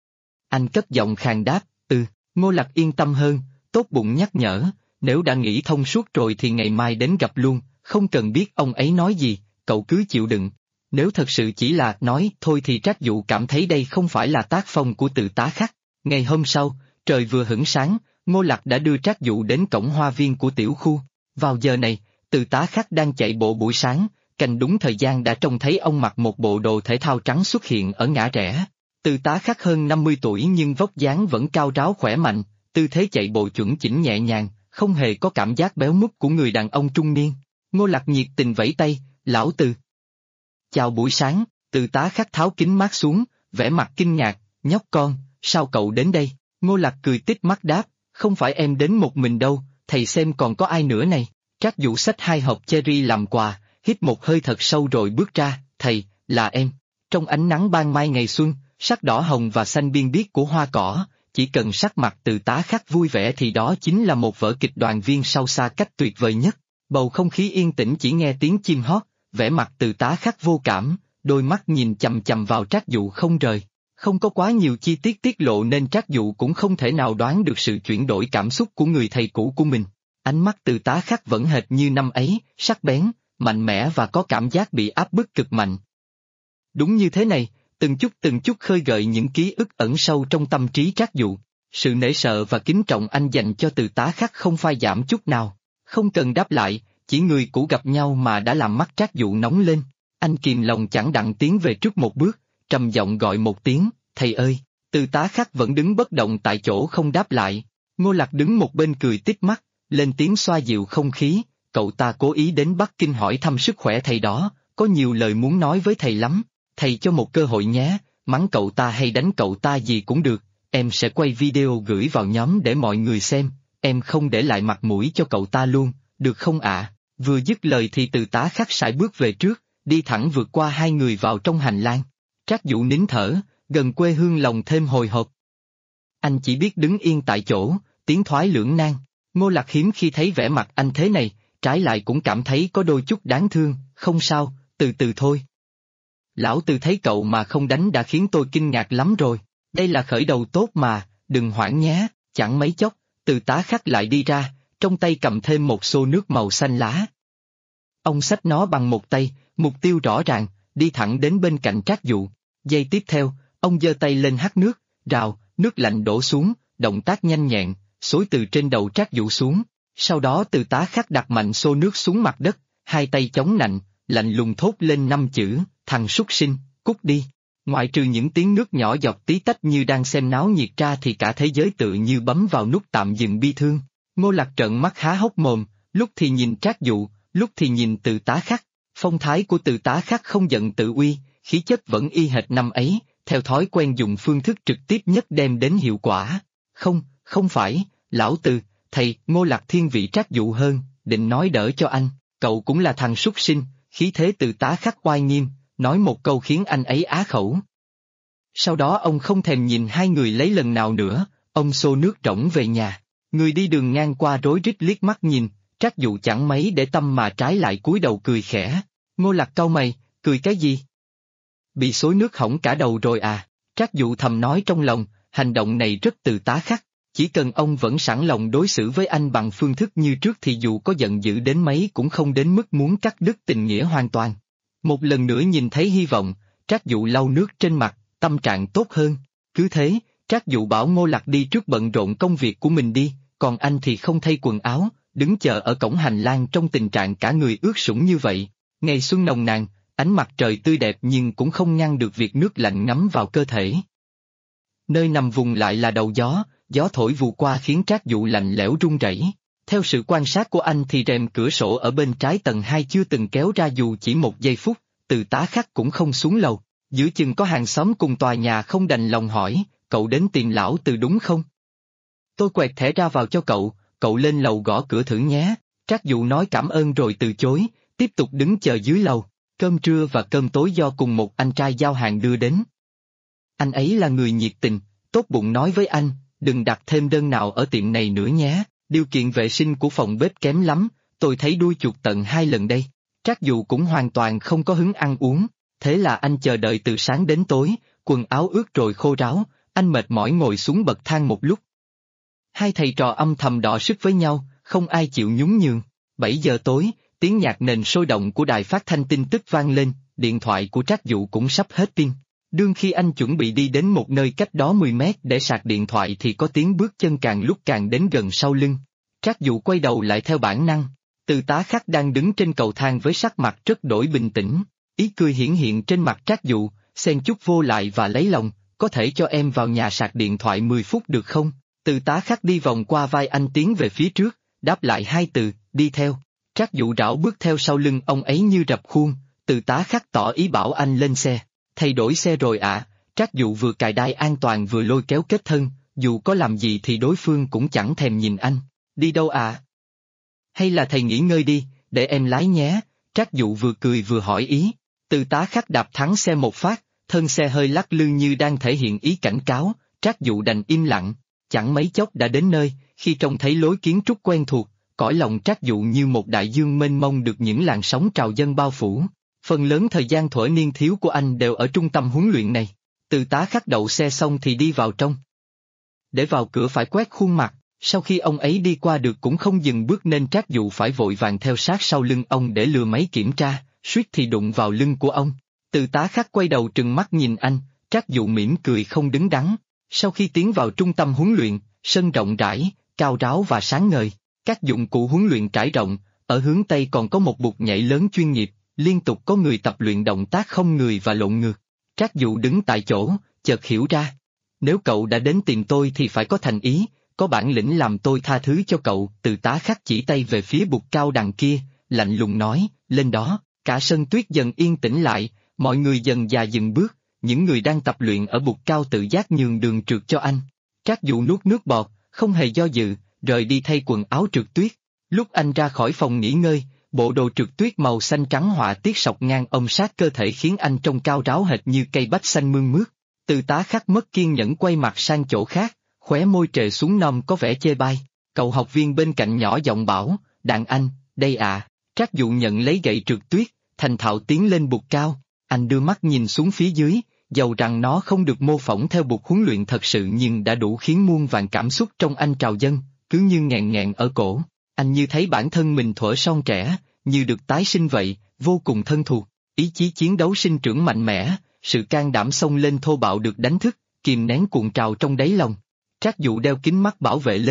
Anh cất giọng khàn đáp, Ngô Lặc yên tâm hơn, tốt bụng nhắc nhở, nếu đã nghĩ thông suốt rồi thì ngày mai đến gặp luôn, không cần biết ông ấy nói gì, cậu cứ chịu đựng. Nếu thật sự chỉ là nói thôi thì Trác Dụ cảm thấy đây không phải là tác phong của Từ Tá Khắc. Ngày hôm sau, trời vừa hửng sáng, Ngô Lặc đã đưa Trác Dụ đến cổng hoa viên của tiểu khu. Vào giờ này, Từ Tá Khắc đang chạy bộ buổi sáng, canh đúng thời gian đã trông thấy ông mặc một bộ đồ thể thao trắng xuất hiện ở ngã rẽ. Từ Tá Khắc hơn 50 tuổi nhưng vóc dáng vẫn cao ráo khỏe mạnh, tư thế chạy bộ chuẩn chỉnh nhẹ nhàng, không hề có cảm giác béo múp của người đàn ông trung niên. Ngô Lặc nhiệt tình vẫy tay, lão Từ. Chào buổi sáng. Từ Tá Khắc tháo kính mát xuống, vẻ mặt kinh ngạc, nhóc con, sao cậu đến đây? Ngô Lặc cười tít mắt đáp, không phải em đến một mình đâu, thầy xem còn có ai nữa này. Trác Dụ xách 2 hộp cherry làm quà, hít một hơi thật sâu rồi bước ra, thầy, là em. Trong ánh nắng ban mai ngày xuân, sắc đỏ hồng và xanh biên biếc của hoa cỏ, chỉ cần sắc mặt Từ Tá Khắc vui vẻ thì đó chính là một vở kịch đoàn viên sau xa cách tuyệt vời nhất. Bầu không khí yên tĩnh chỉ nghe tiếng chim hót, vẻ mặt Từ Tá Khắc vô cảm, đôi mắt nhìn chằm chằm vào Trác Dụ không rời. Không có quá nhiều chi tiết tiết lộ nên Trác Dụ cũng không thể nào đoán được sự chuyển đổi cảm xúc của người thầy cũ của mình. Ánh mắt Từ Tá Khắc vẫn hệt như năm ấy, sắc bén, mạnh mẽ và có cảm giác bị áp bức cực mạnh. Đúng như thế này, từng chút khơi gợi những ký ức ẩn sâu trong tâm trí Trác Dụ. Sự nể sợ và kính trọng anh dành cho Từ Tá Khắc không phai giảm chút nào. Không cần đáp lại, chỉ người cũ gặp nhau mà đã làm mắt Trác Dụ nóng lên. Anh kìm lòng chẳng đặng tiến về trước một bước, trầm giọng gọi một tiếng, thầy ơi. Từ Tá Khắc vẫn đứng bất động tại chỗ không đáp lại. Ngô Lặc đứng một bên cười tít mắt, lên tiếng xoa dịu không khí, cậu ta cố ý đến Bắc Kinh hỏi thăm sức khỏe thầy đó, có nhiều lời muốn nói với thầy lắm, thầy cho một cơ hội nhé, mắng cậu ta hay đánh cậu ta gì cũng được, em sẽ quay video gửi vào nhóm để mọi người xem, em không để lại mặt mũi cho cậu ta luôn, được không ạ? Vừa dứt lời thì Từ Tá Khắc sải bước về trước, đi thẳng vượt qua hai người vào trong hành lang. Trác Dụ nín thở, gần quê hương lòng thêm hồi hộp. Anh chỉ biết đứng yên tại chỗ, tiến thoái lưỡng nan. Ngô Lặc hiếm khi thấy vẻ mặt anh thế này, trái lại cũng cảm thấy có đôi chút đáng thương, không sao, từ từ thôi. Lão Từ thấy cậu mà không đánh đã khiến tôi kinh ngạc lắm rồi, đây là khởi đầu tốt mà, đừng hoảng nhé. Chẳng mấy chốc, Từ Tá Khắc lại đi ra, trong tay cầm thêm một xô nước màu xanh lá. Ông xách nó bằng một tay, mục tiêu rõ ràng, đi thẳng đến bên cạnh Trác Dụ. Giây tiếp theo, ông giơ tay lên hắt nước, rào, nước lạnh đổ xuống, động tác nhanh nhẹn, xối từ trên đầu Trác Dụ xuống. Sau đó Từ Tá Khắc đặt mạnh xô nước xuống mặt đất, hai tay chống nạnh, lạnh lùng thốt lên 5 chữ, thằng súc sinh, cút đi. Ngoại trừ những tiếng nước nhỏ giọt tí tách như đang xem náo nhiệt ra thì cả thế giới tự như bấm vào nút tạm dừng bi thương. Ngô Lặc trợn mắt há hốc mồm, lúc thì nhìn Trác Dụ, lúc thì nhìn Từ Tá Khắc. Phong thái của Từ Tá Khắc không giận tự uy, khí chất vẫn y hệt năm ấy, theo thói quen dùng phương thức trực tiếp nhất đem đến hiệu quả. Không phải, lão Từ, thầy, Ngô Lặc thiên vị Trác Dụ hơn, định nói đỡ cho anh, cậu cũng là thằng súc sinh, khí thế Từ Tá Khắc oai nghiêm, nói một câu khiến anh ấy á khẩu. Sau đó ông không thèm nhìn hai người lấy lần nào nữa, ông xô nước rỗng về nhà. Người đi đường ngang qua rối rít liếc mắt nhìn, Trác Dụ chẳng mấy để tâm mà trái lại cúi đầu cười khẽ. Ngô Lặc cau mày, cười cái gì? Bị xối nước hỏng cả đầu rồi à? Trác Dụ thầm nói trong lòng, hành động này rất Từ Tá Khắc. Chỉ cần ông vẫn sẵn lòng đối xử với anh bằng phương thức như trước thì dù có giận dữ đến mấy cũng không đến mức muốn cắt đứt tình nghĩa hoàn toàn. Một lần nữa nhìn thấy hy vọng, Trác Dụ lau nước trên mặt, tâm trạng tốt hơn. Cứ thế, Trác Dụ bảo Ngô Lặc đi trước bận rộn công việc của mình đi, còn anh thì không thay quần áo, đứng chờ ở cổng hành lang trong tình trạng cả người ướt sũng như vậy. Ngày xuân nồng nàn, ánh mặt trời tươi đẹp nhưng cũng không ngăn được việc nước lạnh ngấm vào cơ thể. Nơi nằm vùng lại là đầu gió, gió thổi vù qua khiến Trác Dụ lạnh lẽo run rẩy. Theo sự quan sát của anh thì rèm cửa sổ ở bên trái tầng 2 chưa từng kéo ra dù chỉ một giây phút, Từ Tá Khắc cũng không xuống lầu. Giữa chừng có hàng xóm cùng tòa nhà không đành lòng hỏi, cậu đến tìm lão Từ đúng không? Tôi quẹt thẻ ra vào cho cậu lên lầu gõ cửa thử nhé. Trác Dụ nói cảm ơn rồi từ chối, tiếp tục đứng chờ dưới lầu. Cơm trưa và cơm tối do cùng một anh trai giao hàng đưa đến. Anh ấy là người nhiệt tình, tốt bụng nói với anh, đừng đặt thêm đơn nào ở tiệm này nữa nhé, điều kiện vệ sinh của phòng bếp kém lắm, tôi thấy đuôi chuột tận 2 lần đây. Trác Dụ cũng hoàn toàn không có hứng ăn uống, thế là anh chờ đợi từ sáng đến tối, quần áo ướt rồi khô ráo, anh mệt mỏi ngồi xuống bậc thang một lúc. Hai thầy trò âm thầm đọ sức với nhau, không ai chịu nhún nhường. 7 giờ tối, tiếng nhạc nền sôi động của đài phát thanh tin tức vang lên, điện thoại của Trác Dụ cũng sắp hết pin. Đương khi anh chuẩn bị đi đến một nơi cách đó 10 mét để sạc điện thoại thì có tiếng bước chân càng lúc càng đến gần sau lưng. Trác Dụ quay đầu lại theo bản năng. Từ Tá Khắc đang đứng trên cầu thang với sắc mặt rất đổi bình tĩnh, ý cười hiển hiện trên mặt Trác Dụ, xen chút vô lại và lấy lòng, có thể cho em vào nhà sạc điện thoại 10 phút được không? Từ Tá Khắc đi vòng qua vai anh tiến về phía trước, đáp lại 2 từ, đi theo. Trác Dụ rảo bước theo sau lưng ông ấy như rập khuôn, Từ Tá Khắc tỏ ý bảo anh lên xe. Thay đổi xe rồi ạ. Trác Dụ vừa cài đai an toàn vừa lôi kéo kết thân, dù có làm gì thì đối phương cũng chẳng thèm nhìn anh. Đi đâu ạ? Hay là thầy nghỉ ngơi đi, để em lái nhé. Trác Dụ vừa cười vừa hỏi ý. Từ Tá Khắc đạp thắng xe một phát, thân xe hơi lắc lư như đang thể hiện ý cảnh cáo, Trác Dụ đành im lặng. Chẳng mấy chốc đã đến nơi, khi trông thấy lối kiến trúc quen thuộc, cõi lòng Trác Dụ như một đại dương mênh mông được những làn sóng trào dâng bao phủ. Phần lớn thời gian thuở niên thiếu của anh đều ở trung tâm huấn luyện này. Từ Tá Khắc đậu xe xong thì đi vào trong. Để vào cửa phải quét khuôn mặt, sau khi ông ấy đi qua được cũng không dừng bước nên Trác Dụ phải vội vàng theo sát sau lưng ông để lừa máy kiểm tra, suýt thì đụng vào lưng của ông. Từ Tá Khắc quay đầu trừng mắt nhìn anh, Trác Dụ mỉm cười không đứng đắn. Sau khi tiến vào trung tâm huấn luyện, sân rộng rãi, cao ráo và sáng ngời, các dụng cụ huấn luyện trải rộng, ở hướng Tây còn có một bục nhảy lớn chuyên nghiệp, liên tục có người tập luyện động tác không người và lộn ngược. Trác Dụ đứng tại chỗ, chợt hiểu ra. Nếu cậu đã đến tìm tôi thì phải có thành ý, có bản lĩnh làm tôi tha thứ cho cậu. Từ Tá Khắc chỉ tay về phía bục cao đằng kia, lạnh lùng nói, lên đó. Cả sân tuyết dần yên tĩnh lại, mọi người dần dà dừng bước, những người đang tập luyện ở bục cao tự giác nhường đường trượt cho anh. Trác Dụ nuốt nước bọt, không hề do dự, rời đi thay quần áo trượt tuyết. Lúc anh ra khỏi phòng nghỉ ngơi, bộ đồ trượt tuyết màu xanh trắng họa tiết sọc ngang ôm sát cơ thể khiến anh trông cao ráo hệt như cây bách xanh mương mướt. Từ Tá Khắc mất kiên nhẫn quay mặt sang chỗ khác, khóe môi trề xuống nôm có vẻ chê bai. Cậu học viên bên cạnh nhỏ giọng bảo, đàn anh, đây à. Trác Dụ nhận lấy gậy trượt tuyết, thành thạo tiến lên bục cao. Anh đưa mắt nhìn xuống phía dưới, dầu rằng nó không được mô phỏng theo bục huấn luyện thật sự nhưng đã đủ khiến muôn vàn cảm xúc trong anh trào dâng, cứ như nghẹn nghẹn ở cổ. Anh như thấy bản thân mình thuở son trẻ, như được tái sinh vậy, vô cùng thân thuộc. Ý chí chiến đấu sinh trưởng mạnh mẽ, sự can đảm xông lên thô bạo được đánh thức, kìm nén cuộn trào trong đáy lòng. Trác Dụ đeo kính mắt bảo vệ lên,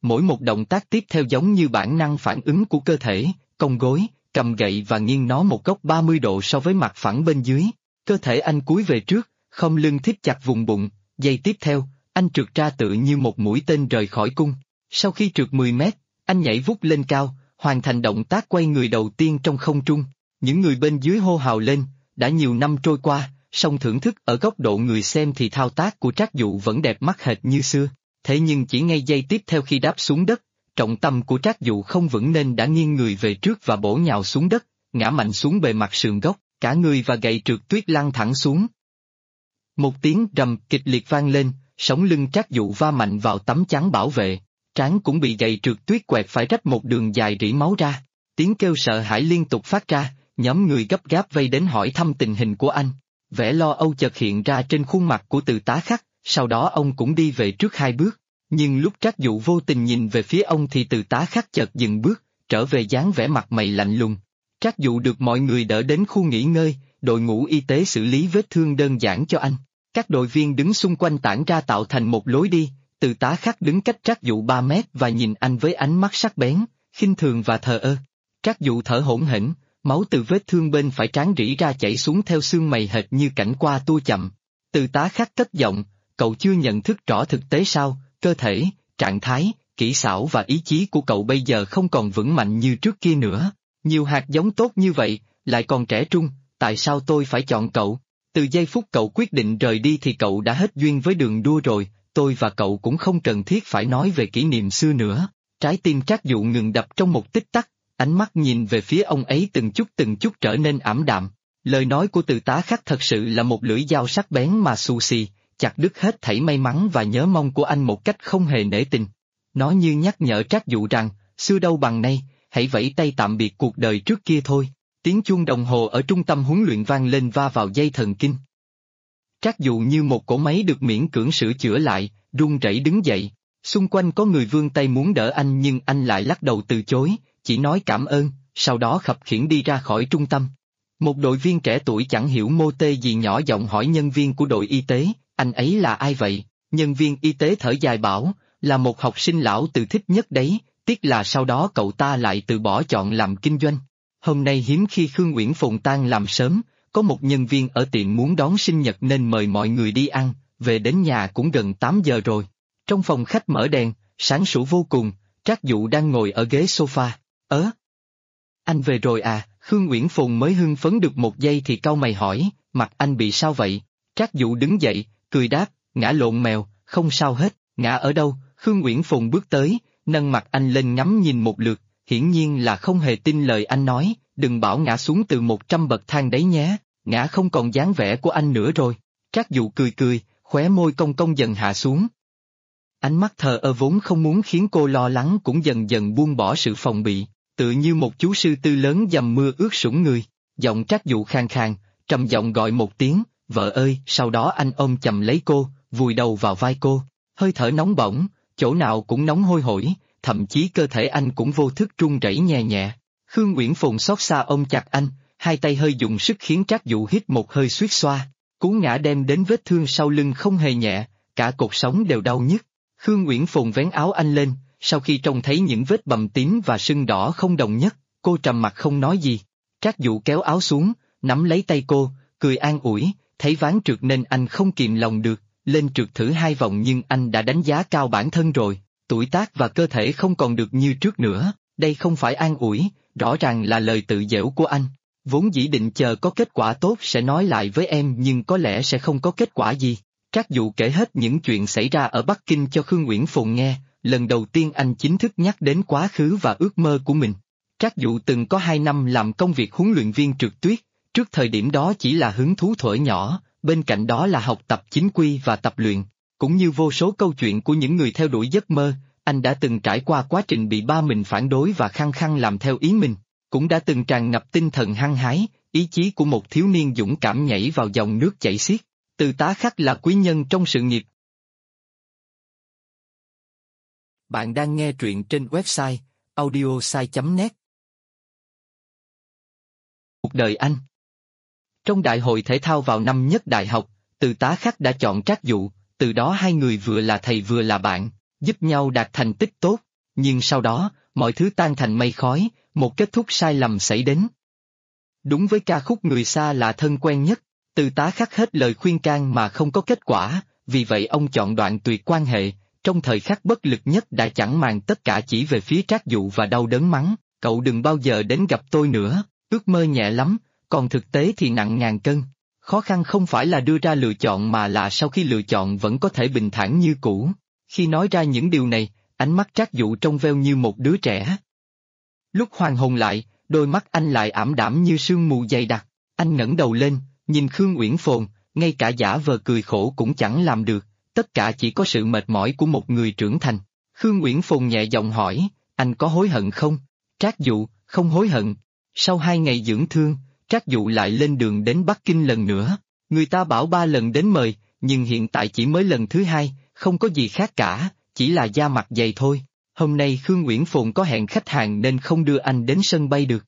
mỗi một động tác tiếp theo giống như bản năng phản ứng của cơ thể, cong gối, cầm gậy và nghiêng nó một góc 30 độ so với mặt phẳng bên dưới. Cơ thể anh cúi về trước, khom lưng thít chặt vùng bụng, giây tiếp theo, anh trượt ra tự như một mũi tên rời khỏi cung. Sau khi trượt 10 mét, anh nhảy vút lên cao, hoàn thành động tác quay người đầu tiên trong không trung. Những người bên dưới hô hào lên, đã nhiều năm trôi qua, song thưởng thức ở góc độ người xem thì thao tác của Trác Dụ vẫn đẹp mắt hệt như xưa. Thế nhưng chỉ ngay giây tiếp theo khi đáp xuống đất, trọng tâm của Trác Dụ không vững nên đã nghiêng người về trước và bổ nhào xuống đất, ngã mạnh xuống bề mặt sườn gốc, cả người và gậy trượt tuyết lăn thẳng xuống. Một tiếng rầm kịch liệt vang lên, sống lưng Trác Dụ va mạnh vào tấm chắn bảo vệ, trán cũng bị gậy trượt tuyết quẹt phải rách một đường dài rỉ máu ra. Tiếng kêu sợ hãi liên tục phát ra, nhóm người gấp gáp vây đến hỏi thăm tình hình của anh. Vẻ lo âu chợt hiện ra trên khuôn mặt của Từ Tá Khắc, sau đó ông cũng đi về trước 2 bước. Nhưng lúc Trác Dụ vô tình nhìn về phía ông thì Từ Tá Khắc chợt dừng bước, trở về dáng vẻ mặt mày lạnh lùng. Trác Dụ được mọi người đỡ đến khu nghỉ ngơi, đội ngũ y tế xử lý vết thương đơn giản cho anh. Các đội viên đứng xung quanh tản ra tạo thành một lối đi, Từ Tá Khắc đứng cách Trác Dụ 3 mét và nhìn anh với ánh mắt sắc bén, khinh thường và thờ ơ. Trác Dụ thở hổn hển, máu từ vết thương bên phải trán rỉ ra chảy xuống theo xương mày hệt như cảnh qua tua chậm. Từ Tá Khắc cất giọng, cậu chưa nhận thức rõ thực tế sao, cơ thể, trạng thái, kỹ xảo và ý chí của cậu bây giờ không còn vững mạnh như trước kia nữa. Nhiều hạt giống tốt như vậy, lại còn trẻ trung, tại sao tôi phải chọn cậu? Từ giây phút cậu quyết định rời đi thì cậu đã hết duyên với đường đua rồi, tôi và cậu cũng không cần thiết phải nói về kỷ niệm xưa nữa. Trái tim Trác Dụ ngừng đập trong một tích tắc, ánh mắt nhìn về phía ông ấy từng chút trở nên ảm đạm. Lời nói của Từ Tá Khắc thật sự là một lưỡi dao sắc bén mà xù xì, chặt đứt hết thảy may mắn và nhớ mong của anh một cách không hề nể tình. Nó như nhắc nhở Trác Dụ rằng, xưa đâu bằng nay, hãy vẫy tay tạm biệt cuộc đời trước kia thôi. Tiếng chuông đồng hồ ở trung tâm huấn luyện vang lên va vào dây thần kinh. Trác Dụ như một cỗ máy được miễn cưỡng sửa chữa lại, run rẩy đứng dậy. Xung quanh có người vươn tay muốn đỡ anh nhưng anh lại lắc đầu từ chối, chỉ nói cảm ơn, sau đó khập khiễng đi ra khỏi trung tâm. Một đội viên trẻ tuổi chẳng hiểu mô tê gì nhỏ giọng hỏi nhân viên của đội y tế, anh ấy là ai vậy? Nhân viên y tế thở dài bảo, là một học sinh lão từ thích nhất đấy, tiếc là sau đó cậu ta lại từ bỏ chọn làm kinh doanh. Hôm nay hiếm khi Khương Uyển Phồn tan làm sớm, có một nhân viên ở tiệm muốn đón sinh nhật nên mời mọi người đi ăn, về đến nhà cũng gần 8 giờ rồi. Trong phòng khách mở đèn, sáng sủa vô cùng, Trác Dụ đang ngồi ở ghế sofa. Anh về rồi à? Khương Uyển Phồn mới hưng phấn được một giây thì cau mày hỏi, mặt anh bị sao vậy? Trác Dụ đứng dậy, cười đáp, ngã lộn mèo, không sao hết. Ngã ở đâu? Khương Uyển Phồn bước tới, nâng mặt anh lên ngắm nhìn một lượt, hiển nhiên là không hề tin lời anh nói, đừng bảo ngã xuống từ 100 bậc thang đấy nhé, ngã không còn dáng vẻ của anh nữa rồi. Trác Dụ cười, khóe môi cong cong dần hạ xuống. Ánh mắt thờ ơ vốn không muốn khiến cô lo lắng cũng dần dần buông bỏ sự phòng bị, tự như một chú sư tư lớn dầm mưa ướt sũng người. Giọng Trác Dụ khàn khàn, trầm giọng gọi một tiếng, vợ ơi, sau đó anh ôm chầm lấy cô, vùi đầu vào vai cô, hơi thở nóng bỏng, chỗ nào cũng nóng hôi hổi, thậm chí cơ thể anh cũng vô thức run rẩy nhẹ nhẹ. Khương Uyển Phồn xót xa ôm chặt anh, hai tay hơi dùng sức khiến Trác Dụ hít một hơi suýt xoa, cú ngã đem đến vết thương sau lưng không hề nhẹ, cả cột sống đều đau nhức. Khương Uyển Phồn vén áo anh lên, sau khi trông thấy những vết bầm tím và sưng đỏ không đồng nhất, cô trầm mặc không nói gì. Trác Dụ kéo áo xuống, nắm lấy tay cô, cười an ủi, thấy ván trượt nên anh không kìm lòng được, lên trượt thử 2 vòng nhưng anh đã đánh giá cao bản thân rồi, tuổi tác và cơ thể không còn được như trước nữa, đây không phải an ủi, rõ ràng là lời tự giễu của anh. Vốn dĩ định chờ có kết quả tốt sẽ nói lại với em nhưng có lẽ sẽ không có kết quả gì. Trác Dụ kể hết những chuyện xảy ra ở Bắc Kinh cho Khương Uyển Phồn nghe, lần đầu tiên anh chính thức nhắc đến quá khứ và ước mơ của mình. Trác Dụ từng có 2 năm làm công việc huấn luyện viên trượt tuyết, trước thời điểm đó chỉ là hứng thú thuở nhỏ, bên cạnh đó là học tập chính quy và tập luyện. Cũng như vô số câu chuyện của những người theo đuổi giấc mơ, anh đã từng trải qua quá trình bị ba mình phản đối và khăng khăng làm theo ý mình, cũng đã từng tràn ngập tinh thần hăng hái, ý chí của một thiếu niên dũng cảm nhảy vào dòng nước chảy xiết. Từ Tá Khắc là quý nhân trong sự nghiệp. Bạn đang nghe truyện trên website audiosai.net. Cuộc đời anh. Trong đại hội thể thao vào năm nhất đại học, Từ Tá Khắc đã chọn Trác Dụ, từ đó hai người vừa là thầy vừa là bạn, giúp nhau đạt thành tích tốt. nhưng sau đó, mọi thứ tan thành mây khói, một kết thúc sai lầm xảy đến. Đúng với ca khúc người xa lạ thân quen nhất, Từ Tá Khắc hết lời khuyên can mà không có kết quả, vì vậy ông chọn đoạn tuyệt quan hệ, trong thời khắc bất lực nhất đã chẳng màng tất cả chỉ về phía Trác Dụ và đau đớn mắng, cậu đừng bao giờ đến gặp tôi nữa, ước mơ nhẹ lắm, còn thực tế thì nặng ngàn cân. Khó khăn không phải là đưa ra lựa chọn mà là sau khi lựa chọn vẫn có thể bình thản như cũ. Khi nói ra những điều này, ánh mắt Trác Dụ trong veo như một đứa trẻ. Lúc hoàn hồn lại, đôi mắt anh lại ảm đạm như sương mù dày đặc. Anh ngẩng đầu lên, nhìn Khương Uyển Phồn, ngay cả giả vờ cười khổ cũng chẳng làm được, tất cả chỉ có sự mệt mỏi của một người trưởng thành. Khương Uyển Phồn nhẹ giọng hỏi, anh có hối hận không? Trác Dụ, không hối hận. Sau 2 ngày dưỡng thương, Trác Dụ lại lên đường đến Bắc Kinh lần nữa. Người ta bảo 3 lần đến mời, nhưng hiện tại chỉ mới lần thứ 2, không có gì khác cả, chỉ là da mặt dày thôi. Hôm nay Khương Uyển Phồn có hẹn khách hàng nên không đưa anh đến sân bay được.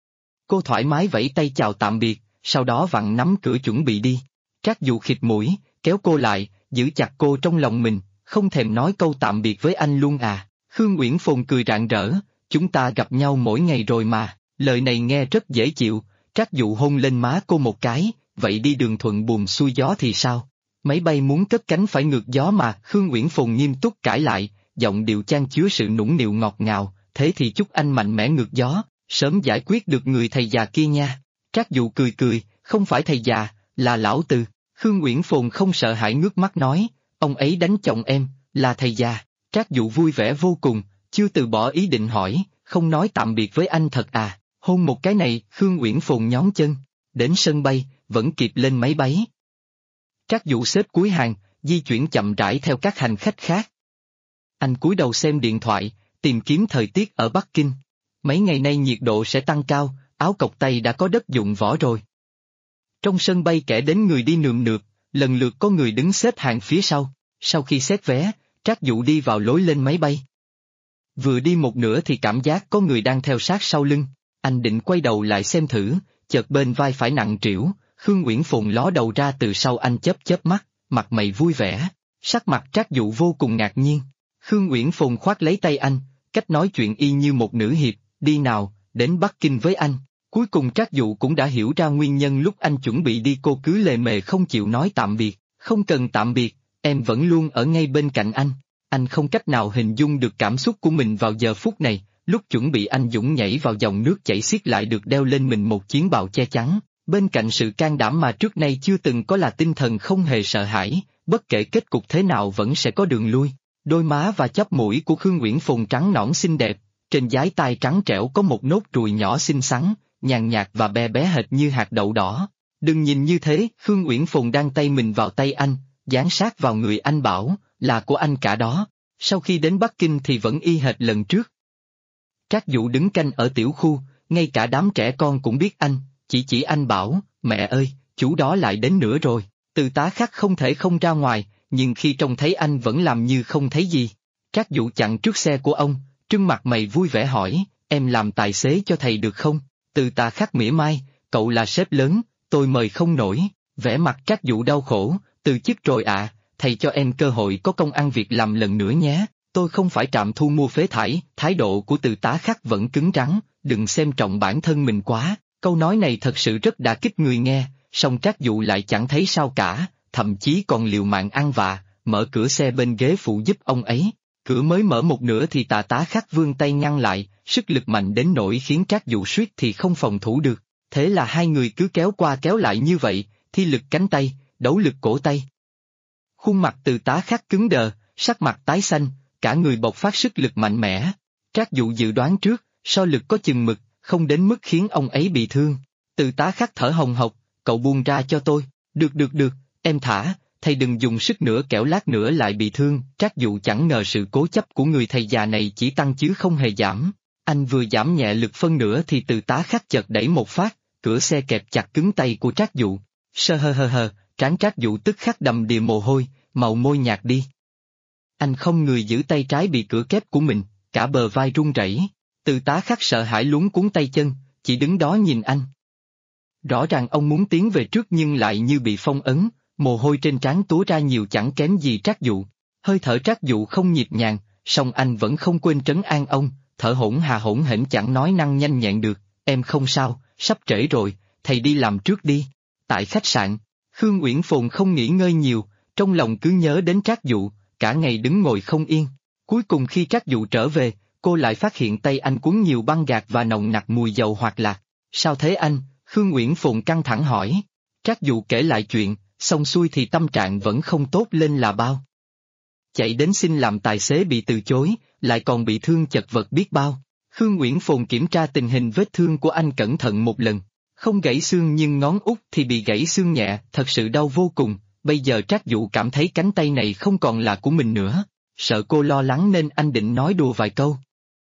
Cô thoải mái vẫy tay chào tạm biệt, sau đó vặn nắm cửa chuẩn bị đi. Trác Dụ khịt mũi, kéo cô lại, giữ chặt cô trong lòng mình, không thèm nói câu tạm biệt với anh luôn à. Khương Uyển Phồn cười rạng rỡ, chúng ta gặp nhau mỗi ngày rồi mà, lời này nghe rất dễ chịu. Trác Dụ hôn lên má cô một cái, vậy đi đường thuận buồm xuôi gió thì sao? Máy bay muốn cất cánh phải ngược gió mà. Khương Uyển Phồn nghiêm túc cãi lại, giọng điệu chan chứa sự nũng nịu ngọt ngào, thế thì chúc anh mạnh mẽ ngược gió, sớm giải quyết được người thầy già kia nha. Trác Dụ cười cười, không phải thầy già, là lão Từ. Khương Uyển Phồn không sợ hãi ngước mắt nói, ông ấy đánh chồng em, là thầy già. Trác Dụ vui vẻ vô cùng, chưa từ bỏ ý định hỏi, không nói tạm biệt với anh thật à? Hôn một cái này. Khương Uyển Phồn nhón chân, đến sân bay, vẫn kịp lên máy bay. Trác Dụ xếp cuối hàng, di chuyển chậm rãi theo các hành khách khác. Anh cúi đầu xem điện thoại, tìm kiếm thời tiết ở Bắc Kinh. Mấy ngày nay nhiệt độ sẽ tăng cao, áo cộc tay đã có đất dụng võ rồi. Trong sân bay kẻ đến người đi nườm nượp, lần lượt có người đứng xếp hàng phía sau. Sau khi xét vé, Trác Dụ đi vào lối lên máy bay. Vừa đi một nửa thì cảm giác có người đang theo sát sau lưng. Anh định quay đầu lại xem thử, chợt bên vai phải nặng trĩu, Khương Uyển Phồn ló đầu ra từ sau anh chớp chớp mắt, mặt mày vui vẻ. Sắc mặt Trác Dụ vô cùng ngạc nhiên. Khương Uyển Phồn khoác lấy tay anh, cách nói chuyện y như một nữ hiệp, đi nào, đến Bắc Kinh với anh. Cuối cùng Trác Dụ cũng đã hiểu ra nguyên nhân lúc anh chuẩn bị đi cô cứ lề mề không chịu nói tạm biệt. Không cần tạm biệt, em vẫn luôn ở ngay bên cạnh anh. Anh không cách nào hình dung được cảm xúc của mình vào giờ phút này, lúc chuẩn bị anh dũng nhảy vào dòng nước chảy xiết lại được đeo lên mình một chiến bào che chắn. Bên cạnh sự can đảm mà trước nay chưa từng có là tinh thần không hề sợ hãi, bất kể kết cục thế nào vẫn sẽ có đường lui. Đôi má và chóp mũi của Khương Uyển Phồn trắng nõn xinh đẹp, trên dái tai trắng trẻo có một nốt ruồi nhỏ xinh xắn, nhàn nhạt và bé bé hệt như hạt đậu đỏ. Đừng nhìn như thế. Khương Uyển Phồn đang tay mình vào tay anh, dán sát vào người anh bảo, là của anh cả đó. Sau khi đến Bắc Kinh thì vẫn y hệt lần trước. Trác Dụ đứng canh ở tiểu khu, ngay cả đám trẻ con cũng biết anh, chỉ anh bảo, mẹ ơi, chú đó lại đến nữa rồi. Từ Tá Khắc không thể không ra ngoài, nhưng khi trông thấy anh vẫn làm như không thấy gì. Trác Dụ chặn trước xe của ông, trưng mặt mày vui vẻ hỏi, em làm tài xế cho thầy được không? Từ Tá Khắc mỉa mai, cậu là sếp lớn, tôi mời không nổi. Vẻ mặt Trác Dụ đau khổ, từ chức rồi ạ, thầy cho em cơ hội có công ăn việc làm lần nữa nhé. Tôi không phải trạm thu mua phế thải. Thái độ của Từ Tá Khắc vẫn cứng rắn, đừng xem trọng bản thân mình quá. Câu nói này thật sự rất đả kích người nghe, song Trác Dụ lại chẳng thấy sao cả, thậm chí còn liều mạng ăn vạ, mở cửa xe bên ghế phụ giúp ông ấy. Cửa mới mở một nửa thì Tạ Tá Khắc vươn tay ngăn lại, sức lực mạnh đến nỗi khiến Trác Dụ suýt thì không phòng thủ được. Thế là hai người cứ kéo qua kéo lại như vậy, thi lực cánh tay, đấu lực cổ tay. Khuôn mặt Từ Tá Khắc cứng đờ, sắc mặt tái xanh, cả người bộc phát sức lực mạnh mẽ. Trác Dụ dự đoán trước, so lực có chừng mực, không đến mức khiến ông ấy bị thương. Từ Tá Khắc thở hồng hộc, cậu buông ra cho tôi. Được, em thả, thầy đừng dùng sức nữa kẻo lát nữa lại bị thương. Trác Dụ chẳng ngờ sự cố chấp của người thầy già này chỉ tăng chứ không hề giảm. Anh vừa giảm nhẹ lực phân nửa thì Từ Tá Khắc chợt đẩy một phát, cửa xe kẹp chặt cứng tay của Trác Dụ. Trán Trác Dụ tức khắc đầm đìa mồ hôi, màu môi nhạt đi. Anh không người giữ tay trái bị cửa kép của mình, cả bờ vai run rẩy. Từ Tá Khắc sợ hãi luống cuống tay chân, chỉ đứng đó nhìn anh. Rõ ràng ông muốn tiến về trước nhưng lại như bị phong ấn, mồ hôi trên trán túa ra nhiều chẳng kém gì Trác Dụ. Hơi thở Trác Dụ không nhịp nhàng, song anh vẫn không quên trấn an ông, thở hổn hển chẳng nói năng nhanh nhẹn được, em không sao, sắp trễ rồi, thầy đi làm trước đi. Tại khách sạn, Khương Uyển Phồn không nghỉ ngơi nhiều, trong lòng cứ nhớ đến Trác Dụ, cả ngày đứng ngồi không yên. Cuối cùng khi Trác Dụ trở về, cô lại phát hiện tay anh cuốn nhiều băng gạc và nồng nặc mùi dầu hoạt lạc. Sao thế anh? Khương Uyển Phồn căng thẳng hỏi. Trác Dụ kể lại chuyện, xong xuôi thì tâm trạng vẫn không tốt lên là bao. Chạy đến xin làm tài xế bị từ chối, lại còn bị thương chật vật biết bao. Khương Uyển Phồn kiểm tra tình hình vết thương của anh cẩn thận một lần. Không gãy xương nhưng ngón út thì bị gãy xương nhẹ, thật sự đau vô cùng. Bây giờ Trác Dụ cảm thấy cánh tay này không còn là của mình nữa. Sợ cô lo lắng nên anh định nói đùa vài câu.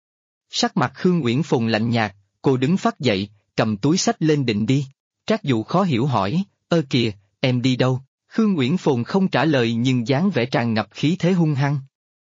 Sắc mặt Khương Uyển Phồn lạnh nhạt, cô đứng phắt dậy, cầm túi xách lên định đi. Trác Dụ khó hiểu hỏi, ơ kìa, em đi đâu? Khương Uyển Phồn không trả lời nhưng dáng vẻ tràn ngập khí thế hung hăng.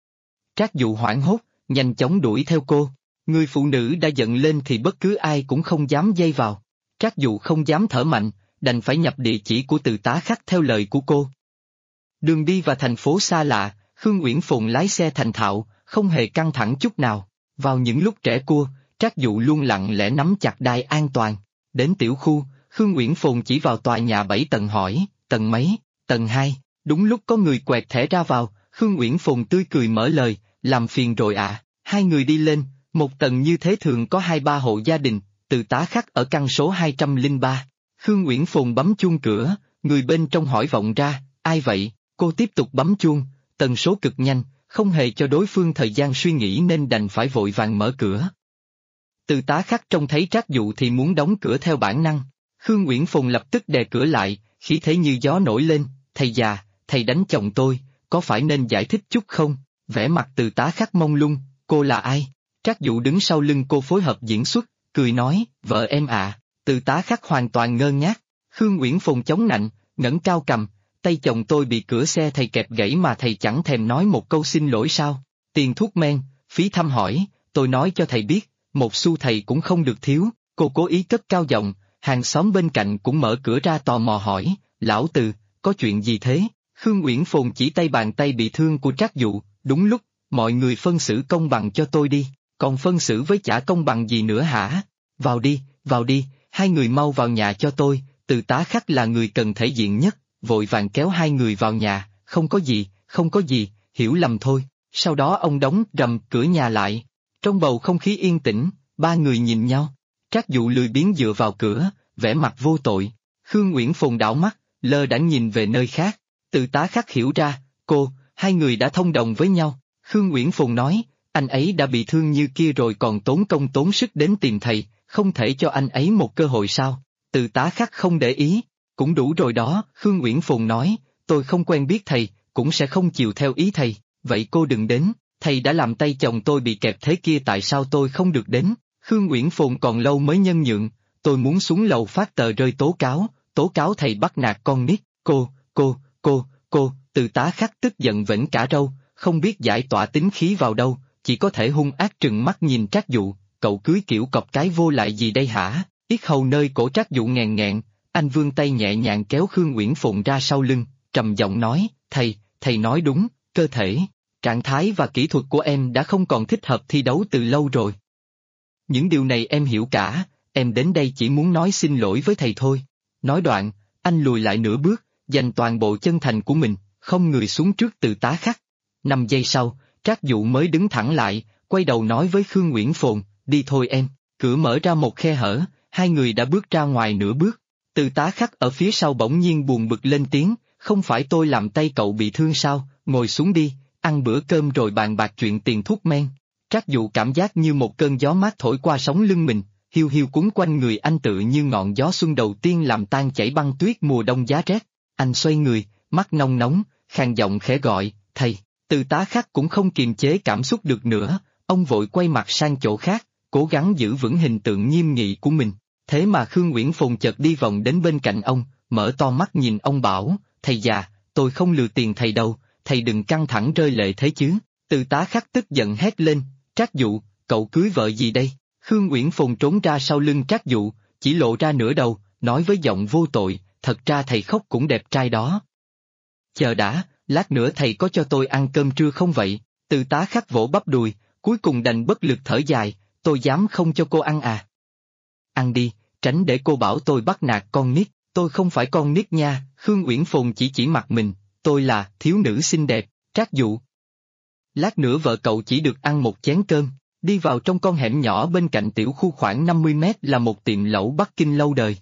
Trác Dụ hoảng hốt, nhanh chóng đuổi theo cô. Người phụ nữ đã giận lên thì bất cứ ai cũng không dám dây vào. Trác Dụ không dám thở mạnh, đành phải nhập địa chỉ của Từ Tá Khắc theo lời của cô. Đường đi vào thành phố xa lạ, Khương Uyển Phồn lái xe thành thạo, không hề căng thẳng chút nào. Vào những lúc trẻ cua, Trác Dụ luôn lặng lẽ nắm chặt đai an toàn. Đến tiểu khu, Khương Uyển Phồn chỉ vào tòa nhà 7 tầng hỏi, tầng mấy? Tầng 2. Đúng lúc có người quẹt thẻ ra vào, Khương Uyển Phồn tươi cười mở lời, làm phiền rồi ạ. Hai người đi lên, một tầng như thế thường có 2-3 hộ gia đình, Từ Tá Khắc ở căn số 203. Khương Uyển Phồn bấm chuông cửa, người bên trong hỏi vọng ra, ai vậy? Cô tiếp tục bấm chuông, tần số cực nhanh, không hề cho đối phương thời gian suy nghĩ nên đành phải vội vàng mở cửa. Từ Tá Khắc trông thấy Trác Dụ thì muốn đóng cửa theo bản năng. Khương Uyển Phồn lập tức đè cửa lại, khí thế như gió nổi lên, thầy già, thầy đánh chồng tôi, có phải nên giải thích chút không? Vẻ mặt Từ Tá Khắc mông lung, cô là ai? Trác Dụ đứng sau lưng cô phối hợp diễn xuất, cười nói, vợ em ạ. Từ Tá Khắc hoàn toàn ngơ ngác. Khương Uyển Phồn chống nạnh, ngẩng cao cầm, tay chồng tôi bị cửa xe thầy kẹp gãy mà thầy chẳng thèm nói một câu xin lỗi sao? Tiền thuốc men, phí thăm hỏi, tôi nói cho thầy biết, một xu thầy cũng không được thiếu. Cô cố ý cất cao giọng, hàng xóm bên cạnh cũng mở cửa ra tò mò hỏi, lão Từ, có chuyện gì thế? Khương Uyển Phồn chỉ tay bàn tay bị thương của Trác Dụ, đúng lúc, mọi người phân xử công bằng cho tôi đi, còn phân xử với chả công bằng gì nữa hả? Vào đi, hai người mau vào nhà cho tôi. Từ Tá Khắc là người cần thể diện nhất, vội vàng kéo hai người vào nhà, không có gì, hiểu lầm thôi. Sau đó ông đóng rầm cửa nhà lại. Trong bầu không khí yên tĩnh, ba người nhìn nhau. Trác Dụ lười biếng dựa vào cửa, vẻ mặt vô tội. Khương Uyển Phồn đảo mắt, lơ đãng nhìn về nơi khác. Từ Tá Khắc hiểu ra, hai người đã thông đồng với nhau. Khương Uyển Phồn nói, anh ấy đã bị thương như kia rồi còn tốn công tốn sức đến tìm thầy, không thể cho anh ấy một cơ hội sao? Từ Tá Khắc không để ý, cũng đủ rồi đó. Khương Uyển Phồn nói, tôi không quen biết thầy, cũng sẽ không chiều theo ý thầy, vậy cô đừng đến, thầy đã làm tay chồng tôi bị kẹp thế kia tại sao tôi không được đến? Khương Uyển Phồn còn lâu mới nhân nhượng, tôi muốn xuống lầu phát tờ rơi tố cáo thầy bắt nạt con nít. Cô, Từ Tá Khắc tức giận vểnh cả râu, không biết giải tỏa tính khí vào đâu, chỉ có thể hung ác trừng mắt nhìn Trác Dụ, cậu cưới kiểu cọp cái vô lại gì đây hả? Yết hầu nơi cổ Trác Dụ nghèn nghẹn, anh vươn tay nhẹ nhàng kéo Khương Uyển Phồn ra sau lưng, trầm giọng nói, thầy nói đúng, cơ thể, trạng thái và kỹ thuật của em đã không còn thích hợp thi đấu từ lâu rồi. Những điều này em hiểu cả, em đến đây chỉ muốn nói xin lỗi với thầy thôi. Nói đoạn, anh lùi lại nửa bước, dành toàn bộ chân thành của mình, không người xuống trước Từ Tá Khắc. 5 giây sau, Trác Dụ mới đứng thẳng lại, quay đầu nói với Khương Uyển Phồn, đi thôi em. Cửa mở ra một khe hở, hai người đã bước ra ngoài nửa bước. Từ Tá Khắc ở phía sau bỗng nhiên buồn bực lên tiếng, không phải tôi làm tay cậu bị thương sao, ngồi xuống đi, ăn bữa cơm rồi bàn bạc chuyện tiền thuốc men. Trác Dụ cảm giác như một cơn gió mát thổi qua sống lưng mình, hiu hiu cuốn quanh người anh tự như ngọn gió xuân đầu tiên làm tan chảy băng tuyết mùa đông giá rét. Anh xoay người, mắt nông nóng, khàn giọng khẽ gọi, thầy. Từ Tá Khắc cũng không kiềm chế cảm xúc được nữa, ông vội quay mặt sang chỗ khác, cố gắng giữ vững hình tượng nghiêm nghị của mình. Thế mà Khương Uyển Phồn chợt đi vòng đến bên cạnh ông, mở to mắt nhìn ông bảo, thầy già, tôi không lừa tiền thầy đâu, thầy đừng căng thẳng rơi lệ thế chứ. Từ Tá Khắc tức giận hét lên, Trác Dụ, cậu cưới vợ gì đây? Khương Uyển Phồn trốn ra sau lưng Trác Dụ, chỉ lộ ra nửa đầu, nói với giọng vô tội, thật ra thầy khóc cũng đẹp trai đó. Chờ đã, lát nữa thầy có cho tôi ăn cơm trưa không vậy? Từ tá khắc vỗ bắp đùi, cuối cùng đành bất lực thở dài, tôi dám không cho cô ăn à? Ăn đi, tránh để cô bảo tôi bắt nạt con nít, tôi không phải con nít nha. Khương Uyển Phồn chỉ mặt mình, tôi là thiếu nữ xinh đẹp, Trác Dụ. Lát nữa vợ cậu chỉ được ăn một chén cơm, đi vào trong con hẻm nhỏ bên cạnh tiểu khu khoảng 50 mét là một tiệm lẩu Bắc Kinh lâu đời.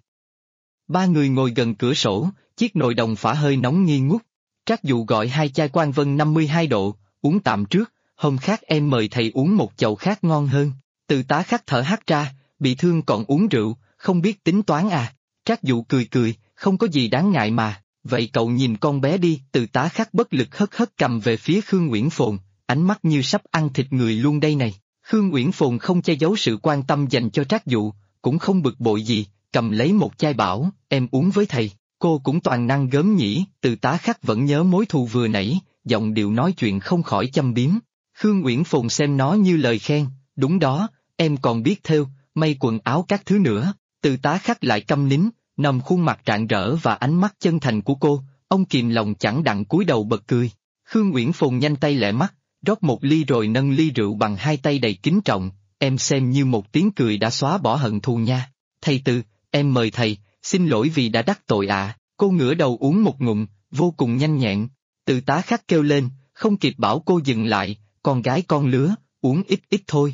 Ba người ngồi gần cửa sổ, chiếc nồi đồng phả hơi nóng nghi ngút. Trác Dụ gọi 2 chai Quan Vân 52 độ, uống tạm trước, hôm khác em mời thầy uống một chầu khác ngon hơn. Từ tá khắc thở hắt ra, bị thương còn uống rượu, không biết tính toán à? Trác Dụ cười cười, không có gì đáng ngại mà, vậy cậu nhìn con bé đi. Từ tá khắc bất lực hất hất cầm về phía Khương Uyển Phồn, ánh mắt như sắp ăn thịt người luôn đây này. Khương Uyển Phồn không che giấu sự quan tâm dành cho Trác Dụ, cũng không bực bội gì, cầm lấy một chai bảo, em uống với thầy. Cô cũng toàn năng gớm nhỉ. Từ tá khắc vẫn nhớ mối thù vừa nãy, giọng điệu nói chuyện không khỏi châm biếm. Khương Uyển Phồn xem nó như lời khen, đúng đó, em còn biết thêu, may quần áo các thứ nữa. Từ tá khắc lại câm nín, nằm khuôn mặt rạng rỡ và ánh mắt chân thành của cô, ông kìm lòng chẳng đặng cúi đầu bật cười. Khương Uyển Phồn nhanh tay lẹ mắt, rót một ly rồi nâng ly rượu bằng 2 tay đầy kính trọng, em xem như một tiếng cười đã xóa bỏ hận thù nha. Thầy Từ, em mời thầy, xin lỗi vì đã đắc tội ạ. Cô ngửa đầu uống một ngụm, vô cùng nhanh nhẹn. Từ tá khắc kêu lên, không kịp bảo cô dừng lại, con gái con lứa, uống ít ít thôi.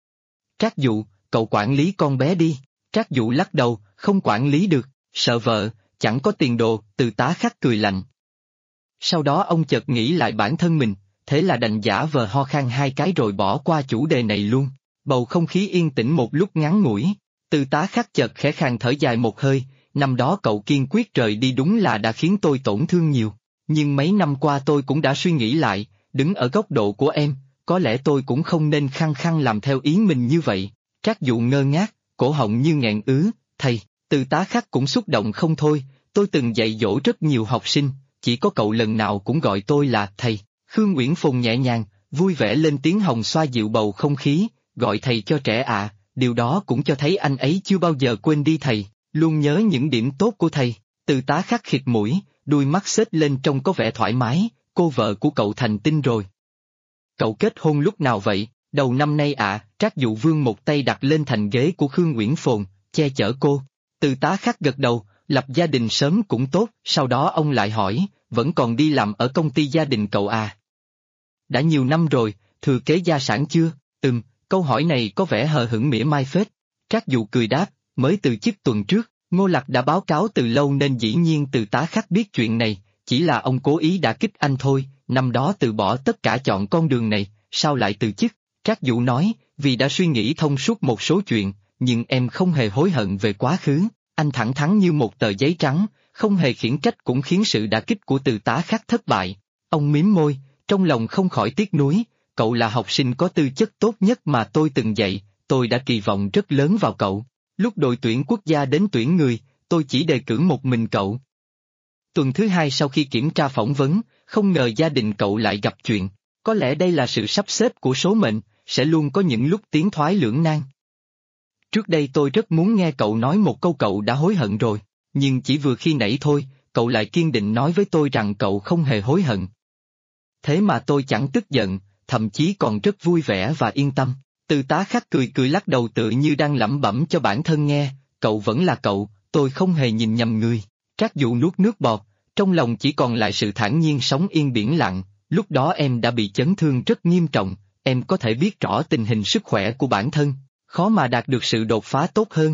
Trác Dụ, cậu quản lý con bé đi. Trác Dụ lắc đầu, không quản lý được, sợ vợ, chẳng có tiền đồ. Từ tá khắc cười lạnh. Sau đó ông chợt nghĩ lại bản thân mình, thế là đành giả vờ ho khan 2 cái rồi bỏ qua chủ đề này luôn. Bầu không khí yên tĩnh một lúc ngắn ngủi. Từ tá khắc chợt khẽ khàng thở dài một hơi, năm đó cậu kiên quyết rời đi đúng là đã khiến tôi tổn thương nhiều. Nhưng mấy năm qua tôi cũng đã suy nghĩ lại, đứng ở góc độ của em, có lẽ tôi cũng không nên khăng khăng làm theo ý mình như vậy. Trác Dụ ngơ ngác, cổ họng như nghẹn ứ, thầy. Từ tá khắc cũng xúc động không thôi, tôi từng dạy dỗ rất nhiều học sinh, chỉ có cậu lần nào cũng gọi tôi là thầy. Khương Uyển Phồn nhẹ nhàng, vui vẻ lên tiếng hồng xoa dịu bầu không khí, gọi thầy cho trẻ ạ, điều đó cũng cho thấy anh ấy chưa bao giờ quên đi thầy, luôn nhớ những điểm tốt của thầy. Từ tá khắc khịt mũi, đuôi mắt xếch lên trông có vẻ thoải mái, cô vợ của cậu thành tinh rồi. Cậu kết hôn lúc nào vậy? Đầu năm nay ạ. Trác Dụ vươn một tay đặt lên thành ghế của Khương Uyển Phồn, che chở cô. Từ tá khắc gật đầu, lập gia đình sớm cũng tốt. Sau đó ông lại hỏi, vẫn còn đi làm ở công ty gia đình cậu à? Đã nhiều năm rồi, thừa kế gia sản chưa? Câu hỏi này có vẻ hờ hững mỉa mai phết. Trác Dụ cười đáp, mới từ chức tuần trước, Ngô Lặc đã báo cáo từ lâu nên dĩ nhiên Từ tá khắc biết chuyện này, chỉ là ông cố ý đả kích anh thôi, năm đó từ bỏ tất cả chọn con đường này, sao lại từ chức? Trác Dụ nói, vì đã suy nghĩ thông suốt một số chuyện, nhưng em không hề hối hận về quá khứ. Anh thẳng thắn như một tờ giấy trắng, không hề khiển trách cũng khiến sự đả kích của Từ tá khắc thất bại. Ông mím môi, trong lòng không khỏi tiếc nuối, cậu là học sinh có tư chất tốt nhất mà tôi từng dạy, tôi đã kỳ vọng rất lớn vào cậu. Lúc đội tuyển quốc gia đến tuyển người, tôi chỉ đề cử một mình cậu. Tuần thứ 2 sau khi kiểm tra phỏng vấn, không ngờ gia đình cậu lại gặp chuyện. Có lẽ đây là sự sắp xếp của số mệnh, sẽ luôn có những lúc tiến thoái lưỡng nan. Trước đây tôi rất muốn nghe cậu nói một câu cậu đã hối hận rồi, nhưng chỉ vừa khi nãy thôi, cậu lại kiên định nói với tôi rằng cậu không hề hối hận. Thế mà tôi chẳng tức giận, thậm chí còn rất vui vẻ và yên tâm. Từ tá khắc cười cười lắc đầu tựa như đang lẩm bẩm cho bản thân nghe, cậu vẫn là cậu, tôi không hề nhìn nhầm người. Trác Dụ nuốt nước bọt, trong lòng chỉ còn lại sự thản nhiên sóng yên biển lặng, lúc đó em đã bị chấn thương rất nghiêm trọng, em có thể biết rõ tình hình sức khỏe của bản thân, khó mà đạt được sự đột phá tốt hơn.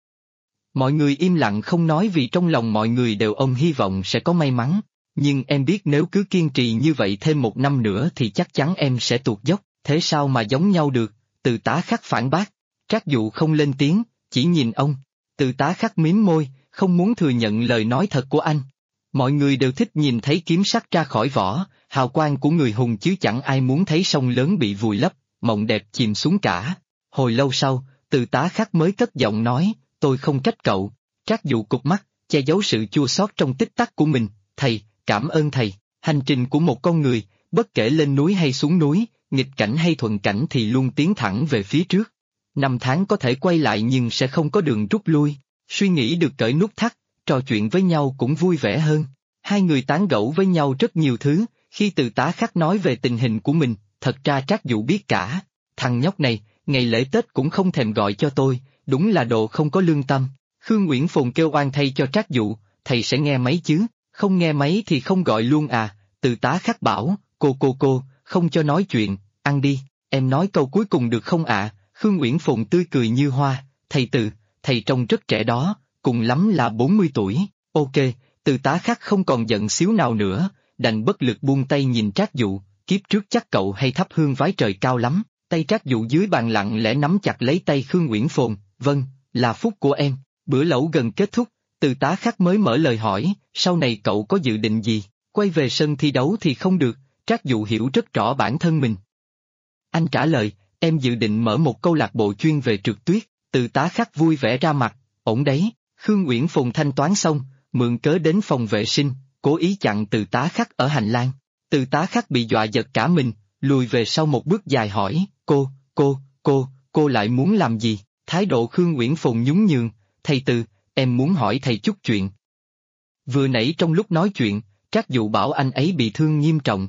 Mọi người im lặng không nói vì trong lòng mọi người đều ôm hy vọng sẽ có may mắn, nhưng em biết nếu cứ kiên trì như vậy thêm 1 năm nữa thì chắc chắn em sẽ tuột dốc, thế sao mà giống nhau được? Từ tá khắc phản bác. Trác Dụ không lên tiếng, chỉ nhìn ông. Từ tá khắc mím môi, không muốn thừa nhận lời nói thật của anh. Mọi người đều thích nhìn thấy kiếm sắc ra khỏi vỏ, hào quang của người hùng chứ chẳng ai muốn thấy sông lớn bị vùi lấp, mộng đẹp chìm xuống cả. Hồi lâu sau, Từ tá khắc mới cất giọng nói, tôi không trách cậu. Trác Dụ cụp mắt, che giấu sự chua xót trong tích tắc của mình. Thầy, cảm ơn thầy. Hành trình của một con người, bất kể lên núi hay xuống núi, nghịch cảnh hay thuận cảnh thì luôn tiến thẳng về phía trước. Năm tháng có thể quay lại nhưng sẽ không có đường rút lui. Suy nghĩ được cởi nút thắt, trò chuyện với nhau cũng vui vẻ hơn. Hai người tán gẫu với nhau rất nhiều thứ, khi Từ tá khắc nói về tình hình của mình, thật ra Trác Dụ biết cả. Thằng nhóc này, ngày lễ Tết cũng không thèm gọi cho tôi, đúng là đồ không có lương tâm. Khương Uyển Phồn kêu oan thay cho Trác Dụ, thầy sẽ nghe máy chứ, không nghe máy thì không gọi luôn à. Từ tá khắc bảo, cô, không cho nói chuyện, ăn đi, em nói câu cuối cùng được không ạ? Khương Uyển Phồn tươi cười như hoa, thầy trông rất trẻ đó, cùng lắm là 40 tuổi, ok. Từ tá khắc không còn giận xíu nào nữa, đành bất lực buông tay nhìn Trác Dụ, kiếp trước chắc cậu hay thắp hương vái trời cao lắm. Tay Trác Dụ dưới bàn lặng lẽ nắm chặt lấy tay Khương Uyển Phồn, vâng, là phúc của em. Bữa lẩu gần kết thúc, Từ tá khắc mới mở lời hỏi, sau này cậu có dự định gì? Quay về sân thi đấu thì không được, Trác Dụ hiểu rất rõ bản thân mình. Anh trả lời, em dự định mở một câu lạc bộ chuyên về trượt tuyết. Từ tá khắc vui vẻ ra mặt, ổn đấy. Khương Uyển Phồn thanh toán xong, mượn cớ đến phòng vệ sinh, cố ý chặn Từ tá khắc ở hành lang. Từ tá khắc bị dọa giật cả mình, lùi về sau một bước dài hỏi, cô lại muốn làm gì? Thái độ Khương Uyển Phồn nhún nhường, thầy Từ, em muốn hỏi thầy chút chuyện. Vừa nãy trong lúc nói chuyện, Trác Dụ bảo anh ấy bị thương nghiêm trọng.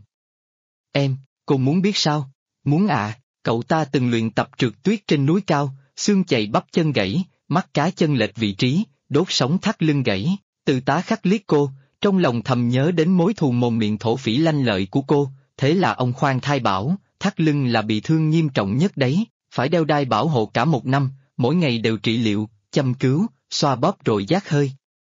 Cô muốn biết sao? Muốn à, cậu ta từng luyện tập trượt tuyết trên núi cao, xương chày bắp chân gãy, mắt cá chân lệch vị trí, đốt sống thắt lưng gãy. Từ tá khắc liếc cô, trong lòng thầm nhớ đến mối thù mồm miệng thổ phỉ lanh lợi của cô, thế là ông khoan thai bảo, thắt lưng là bị thương nghiêm trọng nhất đấy, phải đeo đai bảo hộ cả 1 năm, mỗi ngày đều trị liệu, châm cứu, xoa bóp rồi giác hơi.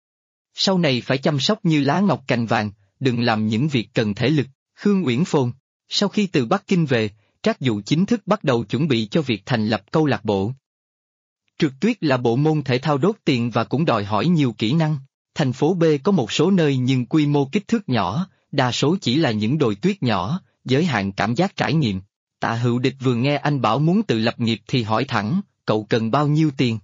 Sau này phải chăm sóc như lá ngọc cành vàng, đừng làm những việc cần thể lực. Khương Uyển Phồn, sau khi từ Bắc Kinh về, Trác Dụ chính thức bắt đầu chuẩn bị cho việc thành lập câu lạc bộ. Trượt tuyết là bộ môn thể thao đốt tiền và cũng đòi hỏi nhiều kỹ năng. Thành phố B có một số nơi nhưng quy mô kích thước nhỏ, đa số chỉ là những đồi tuyết nhỏ, giới hạn cảm giác trải nghiệm. Tạ Hữu Địch vừa nghe anh bảo muốn tự lập nghiệp thì hỏi thẳng, cậu cần bao nhiêu tiền?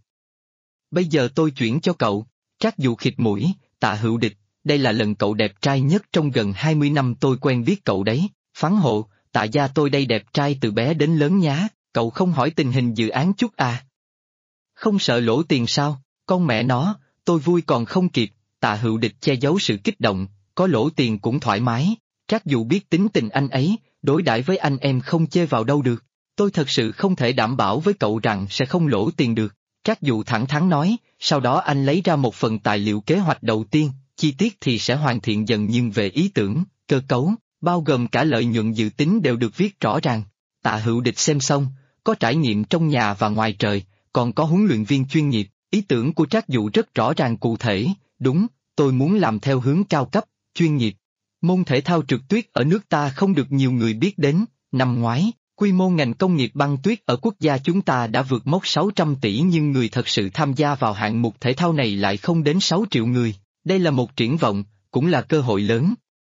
Bây giờ tôi chuyển cho cậu. Trác Dụ khịt mũi, Tạ Hữu Địch, đây là lần cậu đẹp trai nhất trong gần 20 năm tôi quen biết cậu đấy. Phán hộ, Tạ gia tôi đây đẹp trai từ bé đến lớn nhá, cậu không hỏi tình hình dự án chút à? Không sợ lỗ tiền sao? Con mẹ nó, tôi vui còn không kịp. Tạ Hữu Địch che giấu sự kích động, có lỗ tiền cũng thoải mái. Trác Dụ biết tính tình anh ấy, đối đãi với anh em không chê vào đâu được. Tôi thật sự không thể đảm bảo với cậu rằng sẽ không lỗ tiền được. Trác Dụ thẳng thắn nói, sau đó anh lấy ra một phần tài liệu kế hoạch đầu tiên, chi tiết thì sẽ hoàn thiện dần nhưng về ý tưởng, cơ cấu, bao gồm cả lợi nhuận dự tính đều được viết rõ ràng. Tạ Hữu Địch xem xong, có trải nghiệm trong nhà và ngoài trời, còn có huấn luyện viên chuyên nghiệp, ý tưởng của Trác Dụ rất rõ ràng cụ thể, đúng, tôi muốn làm theo hướng cao cấp, chuyên nghiệp. Môn thể thao trượt tuyết ở nước ta không được nhiều người biết đến, năm ngoái, quy mô ngành công nghiệp băng tuyết ở quốc gia chúng ta đã vượt mốc 600 tỷ nhưng người thật sự tham gia vào hạng mục thể thao này lại không đến 6 triệu người, đây là một triển vọng, cũng là cơ hội lớn.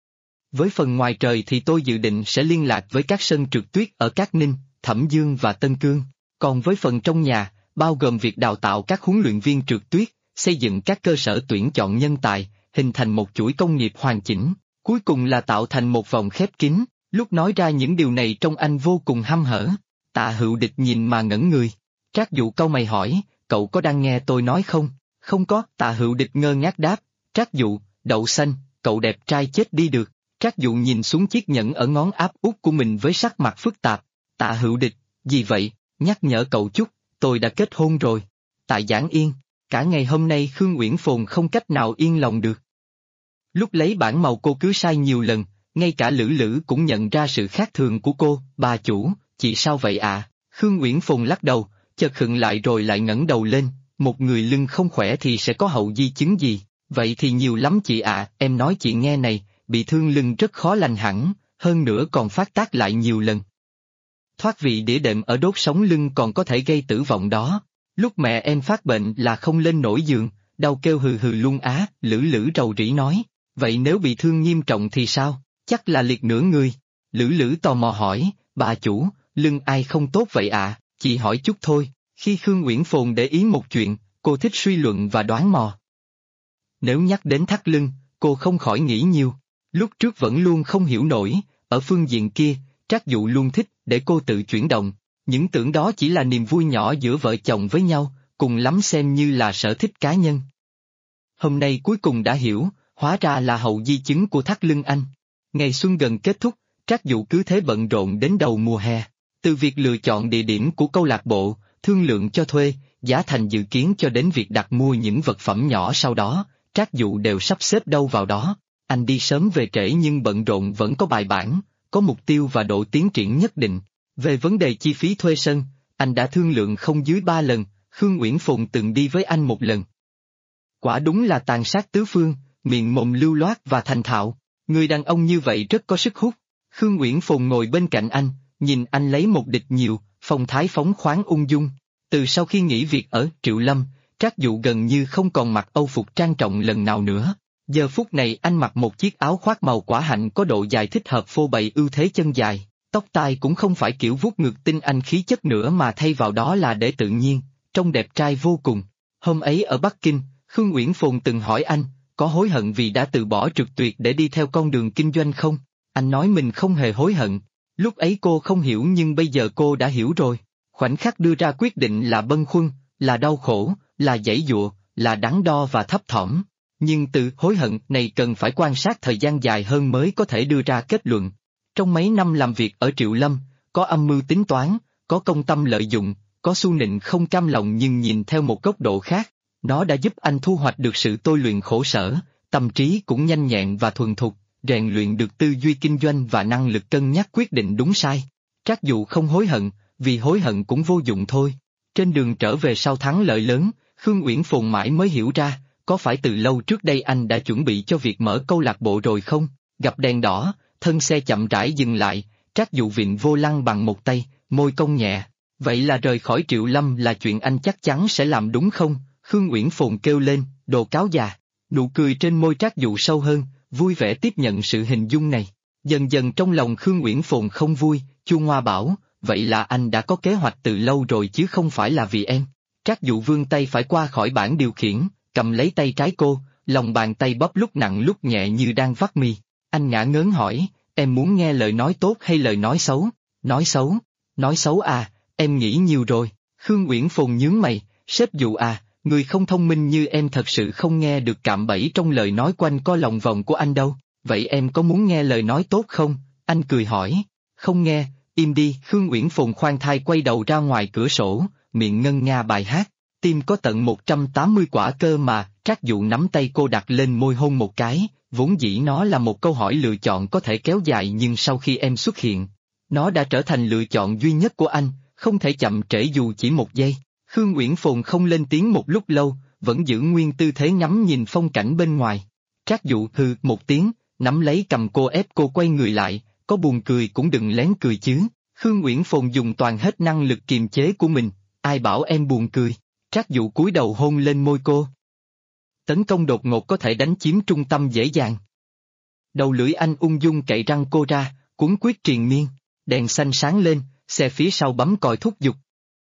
Với phần ngoài trời thì tôi dự định sẽ liên lạc với các sân trượt tuyết ở Cát Ninh, Thẩm Dương và Tân Cương, còn với phần trong nhà, bao gồm việc đào tạo các huấn luyện viên trượt tuyết, xây dựng các cơ sở tuyển chọn nhân tài, hình thành một chuỗi công nghiệp hoàn chỉnh, cuối cùng là tạo thành một vòng khép kín. Lúc nói ra những điều này trông anh vô cùng hăm hở. Tạ Hữu Địch nhìn mà ngẩn người. Trác Dụ cau mày hỏi, cậu có đang nghe tôi nói không? Không có. Tạ Hữu Địch ngơ ngác đáp. Trác Dụ, đậu xanh, cậu đẹp trai chết đi được. Trác Dụ nhìn xuống chiếc nhẫn ở ngón áp út của mình với sắc mặt phức tạp. Tạ Hữu Địch, gì vậy? Nhắc nhở cậu chút, tôi đã kết hôn rồi. Tại Giảng Yên, cả ngày hôm nay Khương Uyển Phồn không cách nào yên lòng được. Lúc lấy bản màu cô cứ sai nhiều lần. Ngay cả Lữ Lữ cũng nhận ra sự khác thường của cô, bà chủ, chị sao vậy à? Khương Uyển Phồn lắc đầu, chợt khựng lại rồi lại ngẩng đầu lên, một người lưng không khỏe thì sẽ có hậu di chứng gì? Vậy thì nhiều lắm chị ạ, em nói chị nghe này, bị thương lưng rất khó lành hẳn, hơn nữa còn phát tác lại nhiều lần. Thoát vị đĩa đệm ở đốt sống lưng còn có thể gây tử vong đó. Lúc mẹ em phát bệnh là không lên nổi giường, đau kêu hừ hừ luôn á, Lữ Lữ rầu rĩ nói. Vậy nếu bị thương nghiêm trọng thì sao? Chắc là liệt nửa người. Lữ Lữ tò mò hỏi, bà chủ, lưng ai không tốt vậy ạ? Chị hỏi chút thôi. Khi Khương Uyển Phồn để ý một chuyện, cô thích suy luận và đoán mò. Nếu nhắc đến thắt lưng, cô không khỏi nghĩ nhiều. Lúc trước vẫn luôn không hiểu nổi, ở phương diện kia, Trác Dụ luôn thích để cô tự chuyển động. Những tưởng đó chỉ là niềm vui nhỏ giữa vợ chồng với nhau, cùng lắm xem như là sở thích cá nhân. Hôm nay cuối cùng đã hiểu, hóa ra là hậu di chứng của thắt lưng anh. Ngày xuân gần kết thúc, Trác Dụ cứ thế bận rộn đến đầu mùa hè. Từ việc lựa chọn địa điểm của câu lạc bộ, thương lượng cho thuê, giá thành dự kiến cho đến việc đặt mua những vật phẩm nhỏ sau đó, Trác Dụ đều sắp xếp đâu vào đó. Anh đi sớm về trễ nhưng bận rộn vẫn có bài bản, có mục tiêu và độ tiến triển nhất định. Về vấn đề chi phí thuê sân, anh đã thương lượng không dưới 3 lần, Khương Uyển Phụng từng đi với anh một lần. Quả đúng là tàn sát tứ phương, miệng mồm lưu loát và thành thạo, người đàn ông như vậy rất có sức hút. Khương Uyển Phụng ngồi bên cạnh anh, nhìn anh lấy một địch nhiều, phong thái phóng khoáng ung dung. Từ sau khi nghỉ việc ở Triệu Lâm, Trác Dụ gần như không còn mặc âu phục trang trọng lần nào nữa. Giờ phút này anh mặc một chiếc áo khoác màu quả hạnh có độ dài thích hợp phô bày ưu thế chân dài, tóc tai cũng không phải kiểu vuốt ngược tinh anh khí chất nữa mà thay vào đó là để tự nhiên, trông đẹp trai vô cùng. Hôm ấy ở Bắc Kinh, Khương Uyển Phụng từng hỏi anh, có hối hận vì đã từ bỏ Trượt Tuyệt để đi theo con đường kinh doanh không? Anh nói mình không hề hối hận. Lúc ấy cô không hiểu nhưng bây giờ cô đã hiểu rồi. Khoảnh khắc đưa ra quyết định là bâng khuâng, là đau khổ, là giãy giụa, là đắn đo và thấp thỏm. Nhưng từ hối hận này cần phải quan sát thời gian dài hơn mới có thể đưa ra kết luận. Trong mấy năm làm việc ở Triệu Lâm, có âm mưu tính toán, có công tâm lợi dụng, có xu nịnh không cam lòng nhưng nhìn theo một góc độ khác. Nó đã giúp anh thu hoạch được sự tôi luyện khổ sở, tâm trí cũng nhanh nhẹn và thuần thục, rèn luyện được tư duy kinh doanh và năng lực cân nhắc quyết định đúng sai. Trác Dụ không hối hận, vì hối hận cũng vô dụng thôi. Trên đường trở về sau thắng lợi lớn, Khương Uyển Phụng mãi mới hiểu ra, có phải từ lâu trước đây anh đã chuẩn bị cho việc mở câu lạc bộ rồi không? Gặp đèn đỏ, thân xe chậm rãi dừng lại, Trác Dụ vịn vô lăng bằng một tay, môi cong nhẹ. Vậy là rời khỏi Triệu Lâm là chuyện anh chắc chắn sẽ làm đúng không? Khương Uyển Phụng kêu lên, đồ cáo già. Nụ cười trên môi Trác Dụ sâu hơn, vui vẻ tiếp nhận sự hình dung này. Dần dần trong lòng Khương Uyển Phụng không vui, Chu Ngoa bảo, vậy là anh đã có kế hoạch từ lâu rồi chứ không phải là vì em. Trác Dụ vươn tay phải qua khỏi bảng điều khiển, cầm lấy tay trái cô, lòng bàn tay bóp lúc nặng lúc nhẹ như đang vắt mì. Anh ngả ngớn hỏi, em muốn nghe lời nói tốt hay lời nói xấu? Nói xấu? Nói xấu à, em nghĩ nhiều rồi. Khương Uyển Phụng nhướng mày, sếp Dụ à, người không thông minh như em thật sự không nghe được cạm bẫy trong lời nói quanh co lòng vòng của anh đâu. Vậy em có muốn nghe lời nói tốt không? Anh cười hỏi. Không nghe, im đi. Khương Uyển Phụng khoan thai quay đầu ra ngoài cửa sổ, miệng ngân nga bài hát. Tim có tận 180 quả cơ mà. Trác Dụ nắm tay cô đặt lên môi hôn một cái, vốn dĩ nó là một câu hỏi lựa chọn có thể kéo dài nhưng sau khi em xuất hiện, nó đã trở thành lựa chọn duy nhất của anh, không thể chậm trễ dù chỉ một giây. Khương Uyển Phụng không lên tiếng một lúc lâu, vẫn giữ nguyên tư thế ngắm nhìn phong cảnh bên ngoài. Trác Dụ hừ một tiếng, nắm lấy cầm cô ép cô quay người lại, có buồn cười cũng đừng lén cười chứ. Khương Uyển Phụng dùng toàn hết năng lực kiềm chế của mình, ai bảo em buồn cười. Trác Dụ cúi đầu hôn lên môi cô. Tấn công đột ngột có thể đánh chiếm trung tâm dễ dàng. Đầu lưỡi anh ung dung cậy răng cô ra, cuốn quyết triền miên, đèn xanh sáng lên, xe phía sau bấm còi thúc giục.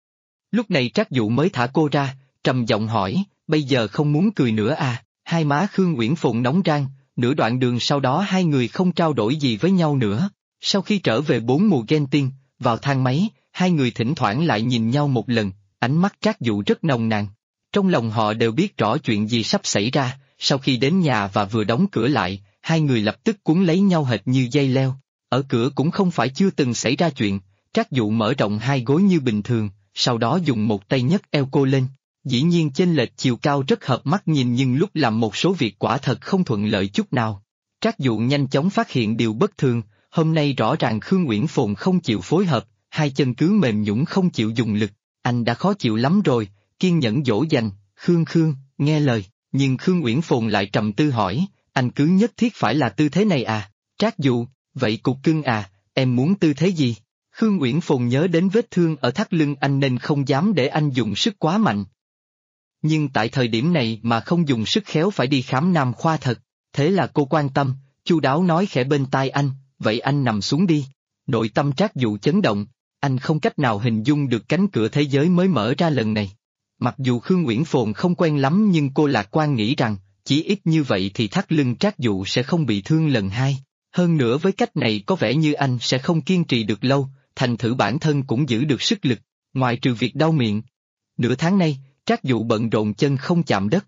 Lúc này Trác Dụ mới thả cô ra, trầm giọng hỏi, bây giờ không muốn cười nữa à? Hai má Khương Uyển Phụng nóng rang, nửa đoạn đường sau đó hai người không trao đổi gì với nhau nữa. Sau khi trở về bốn mùa ghen tiên, vào thang máy, hai người thỉnh thoảng lại nhìn nhau một lần, ánh mắt Trác Dụ rất nồng nàn. Trong lòng họ đều biết rõ chuyện gì sắp xảy ra, sau khi đến nhà và vừa đóng cửa lại, hai người lập tức cuốn lấy nhau hệt như dây leo. Ở cửa cũng không phải chưa từng xảy ra chuyện, Trác Dụ mở rộng hai gối như bình thường, sau đó dùng một tay nhấc eo cô lên. Dĩ nhiên chênh lệch chiều cao rất hợp mắt nhìn nhưng lúc làm một số việc quả thật không thuận lợi chút nào. Trác Dụ nhanh chóng phát hiện điều bất thường, hôm nay rõ ràng Khương Uyển Phụng không chịu phối hợp, hai chân cứ mềm nhũn không chịu dùng lực, anh đã khó chịu lắm rồi, kiên nhẫn dỗ dành, Khương, nghe lời, nhưng Khương Uyển Phụng lại trầm tư hỏi, anh cứ nhất thiết phải là tư thế này à? Trác Dụ, vậy cục cưng à, em muốn tư thế gì? Khương Uyển Phụng nhớ đến vết thương ở thắt lưng anh nên không dám để anh dùng sức quá mạnh. Nhưng tại thời điểm này mà không dùng sức khéo phải đi khám nam khoa thật, thế là cô quan tâm, chu đáo nói khẽ bên tai anh, vậy anh nằm xuống đi. Nội tâm Trác Dụ chấn động, anh không cách nào hình dung được cánh cửa thế giới mới mở ra lần này. Mặc dù Khương Uyển Phụng không quen lắm nhưng cô lạc quan nghĩ rằng, chỉ ít như vậy thì thắt lưng Trác Dụ sẽ không bị thương lần hai. Hơn nữa với cách này có vẻ như anh sẽ không kiên trì được lâu, thành thử bản thân cũng giữ được sức lực, ngoại trừ việc đau miệng. Nửa tháng nay, Trác Dụ bận rộn chân không chạm đất.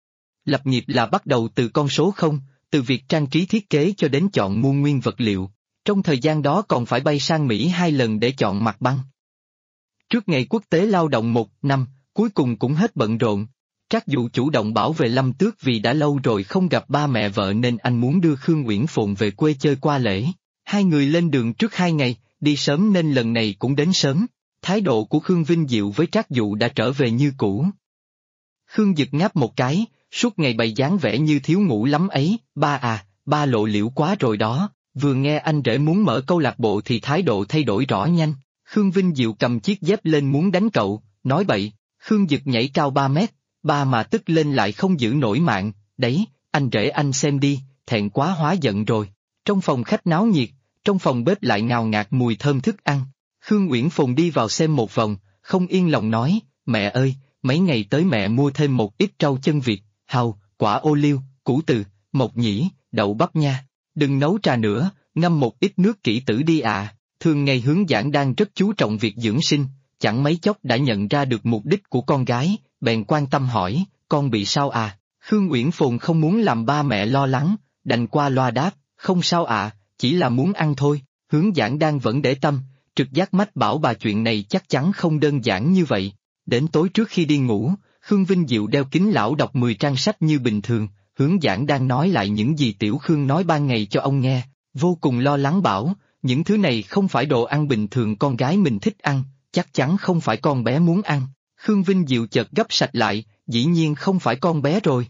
Lập nghiệp là bắt đầu từ con số 0, từ việc trang trí thiết kế cho đến chọn mua nguyên vật liệu. Trong thời gian đó còn phải bay sang Mỹ 2 lần để chọn mặt băng. Trước ngày quốc tế lao động 1 năm, cuối cùng cũng hết bận rộn. Trác Dụ chủ động bảo vệ Lâm Tước vì đã lâu rồi không gặp ba mẹ vợ nên anh muốn đưa Khương Uyển Phồn về quê chơi qua lễ. Hai người lên đường trước 2 ngày, đi sớm nên lần này cũng đến sớm. Thái độ của Khương Vinh Diệu với Trác Dụ đã trở về như cũ. Khương giật ngáp một cái, suốt ngày bày dáng vẻ như thiếu ngủ lắm ấy. Ba à, ba lộ liễu quá rồi đó. Vừa nghe anh rể muốn mở câu lạc bộ thì thái độ thay đổi rõ nhanh. Khương Vinh Diệu cầm chiếc dép lên muốn đánh cậu, nói bậy. Khương giật nhảy cao 3 mét, ba mà tức lên lại không giữ nổi mạng. Đấy, anh rể anh xem đi, thẹn quá hóa giận rồi. Trong phòng khách náo nhiệt, trong phòng bếp lại ngào ngạt mùi thơm thức ăn. Khương Uyển Phồn đi vào xem một vòng, không yên lòng nói, mẹ ơi, mấy ngày tới mẹ mua thêm một ít rau chân vịt, hàu, quả ô liu, củ từ, mộc nhĩ, đậu bắp nha. Đừng nấu trà nữa, ngâm một ít nước kỷ tử đi ạ. Thường ngày hướng giảng đang rất chú trọng việc dưỡng sinh, chẳng mấy chốc đã nhận ra được mục đích của con gái, bèn quan tâm hỏi, con bị sao à? Khương Uyển Phồn không muốn làm ba mẹ lo lắng, đành qua loa đáp, không sao ạ, chỉ là muốn ăn thôi. Hướng giảng đang vẫn để tâm, trực giác mách bảo bà chuyện này chắc chắn không đơn giản như vậy. Đến tối trước khi đi ngủ, Khương Vinh Diệu đeo kính lão đọc 10 trang sách như bình thường, hướng giảng đang nói lại những gì Tiểu Khương nói ban ngày cho ông nghe, vô cùng lo lắng bảo, những thứ này không phải đồ ăn bình thường con gái mình thích ăn, chắc chắn không phải con bé muốn ăn. Khương Vinh Diệu chợt gấp sạch lại, dĩ nhiên không phải con bé rồi.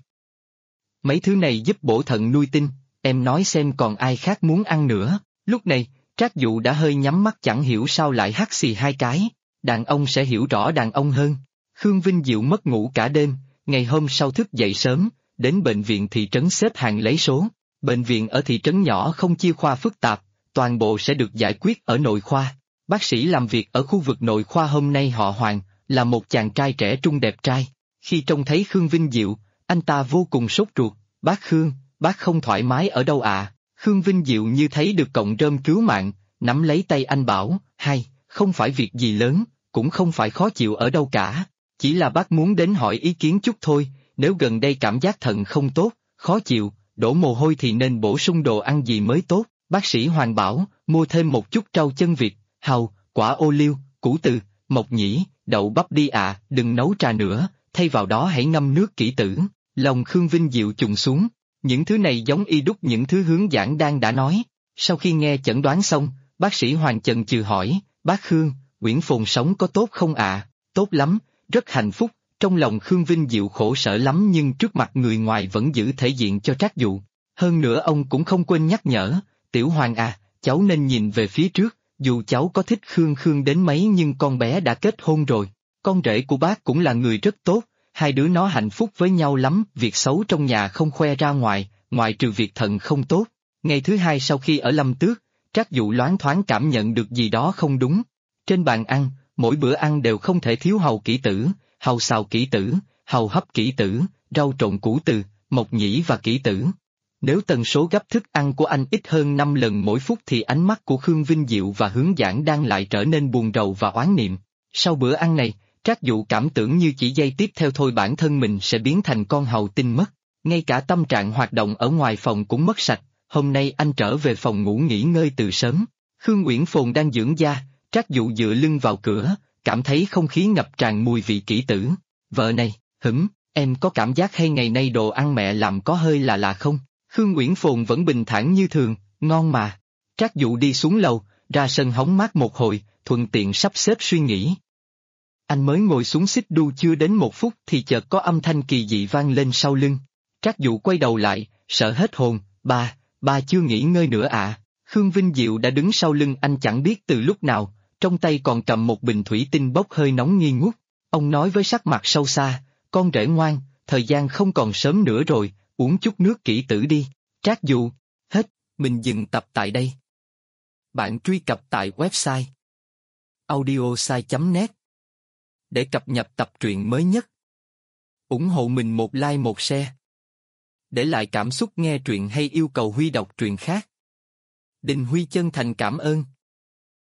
Mấy thứ này giúp bổ thận nuôi tinh, em nói xem còn ai khác muốn ăn nữa. Lúc này, Trác Dụ đã hơi nhắm mắt chẳng hiểu sao lại hắt xì 2 cái, đàn ông sẽ hiểu rõ đàn ông hơn. Khương Vinh Diệu mất ngủ cả đêm, ngày hôm sau thức dậy sớm, đến bệnh viện thị trấn xếp hàng lấy số. Bệnh viện ở thị trấn nhỏ không chia khoa phức tạp, toàn bộ sẽ được giải quyết ở nội khoa. Bác sĩ làm việc ở khu vực nội khoa hôm nay họ Hoàng, là một chàng trai trẻ trung đẹp trai. Khi trông thấy Khương Vinh Diệu, anh ta vô cùng sốt ruột, bác Khương, bác không thoải mái ở đâu ạ? Khương Vinh Diệu như thấy được cọng rơm cứu mạng, nắm lấy tay anh bảo, hay, không phải việc gì lớn, cũng không phải khó chịu ở đâu cả, chỉ là bác muốn đến hỏi ý kiến chút thôi, nếu gần đây cảm giác thận không tốt, khó chịu, đổ mồ hôi thì nên bổ sung đồ ăn gì mới tốt. Bác sĩ Hoàng bảo, mua thêm một chút rau chân vịt, hàu, quả ô liu, củ từ, mộc nhĩ, đậu bắp đi ạ, đừng nấu trà nữa, thay vào đó hãy ngâm nước kỷ tử. Lòng Khương Vinh Diệu trùng xuống, những thứ này giống y đúc những thứ hướng giảng đang đã nói. Sau khi nghe chẩn đoán xong, bác sĩ Hoàng chần chừ hỏi, bác Khương, Uyển Phồn sống có tốt không ạ? Tốt lắm, rất hạnh phúc. Trong lòng Khương Vinh Diệu khổ sở lắm nhưng trước mặt người ngoài vẫn giữ thể diện cho Trác Dụ. Hơn nữa ông cũng không quên nhắc nhở, Tiểu Hoàng à, cháu nên nhìn về phía trước, dù cháu có thích Khương đến mấy nhưng con bé đã kết hôn rồi. Con rể của bác cũng là người rất tốt, hai đứa nó hạnh phúc với nhau lắm, việc xấu trong nhà không khoe ra ngoài, ngoại trừ việc thận không tốt. Ngày thứ hai sau khi ở Lâm Tước, Trác Dụ loáng thoáng cảm nhận được gì đó không đúng. Trên bàn ăn, mỗi bữa ăn đều không thể thiếu hàu kỷ tử, hàu xào kỷ tử, hàu hấp kỷ tử, rau trộn củ từ, mộc nhĩ và kỷ tử. Nếu tần số gấp thức ăn của anh ít hơn 5 lần mỗi phút thì ánh mắt của Khương Vinh Diệu và hướng giảng đang lại trở nên buồn rầu và oán niệm. Sau bữa ăn này, Trác Dụ cảm tưởng như chỉ giây tiếp theo thôi bản thân mình sẽ biến thành con hàu tinh mất. Ngay cả tâm trạng hoạt động ở ngoài phòng cũng mất sạch, hôm nay anh trở về phòng ngủ nghỉ ngơi từ sớm. Khương Uyển Phồn đang dưỡng da, Trác Dụ dựa lưng vào cửa, cảm thấy không khí ngập tràn mùi vị kỷ tử. Vợ này, em có cảm giác hay ngày nay đồ ăn mẹ làm có hơi lạ không? Khương Uyển Phồn vẫn bình thản như thường, ngon mà. Trác Dụ đi xuống lầu, ra sân hóng mát một hồi, thuận tiện sắp xếp suy nghĩ. Anh mới ngồi xuống xích đu chưa đến 1 phút thì chợt có âm thanh kỳ dị vang lên sau lưng. Trác Dụ quay đầu lại, sợ hết hồn, ba chưa nghỉ ngơi nữa ạ. Khương Vinh Diệu đã đứng sau lưng anh chẳng biết từ lúc nào, trong tay còn cầm một bình thủy tinh bốc hơi nóng nghi ngút. Ông nói với sắc mặt sâu xa, con rể ngoan, thời gian không còn sớm nữa rồi, uống chút nước kỷ tử đi. Trác Dụ, hết, mình dừng tập tại đây. Bạn truy cập tại website audiosai.net để cập nhật tập truyện mới nhất. Ủng hộ mình một like một share. Để lại cảm xúc nghe truyện hay yêu cầu Huy đọc truyện khác. Đình Huy chân thành cảm ơn.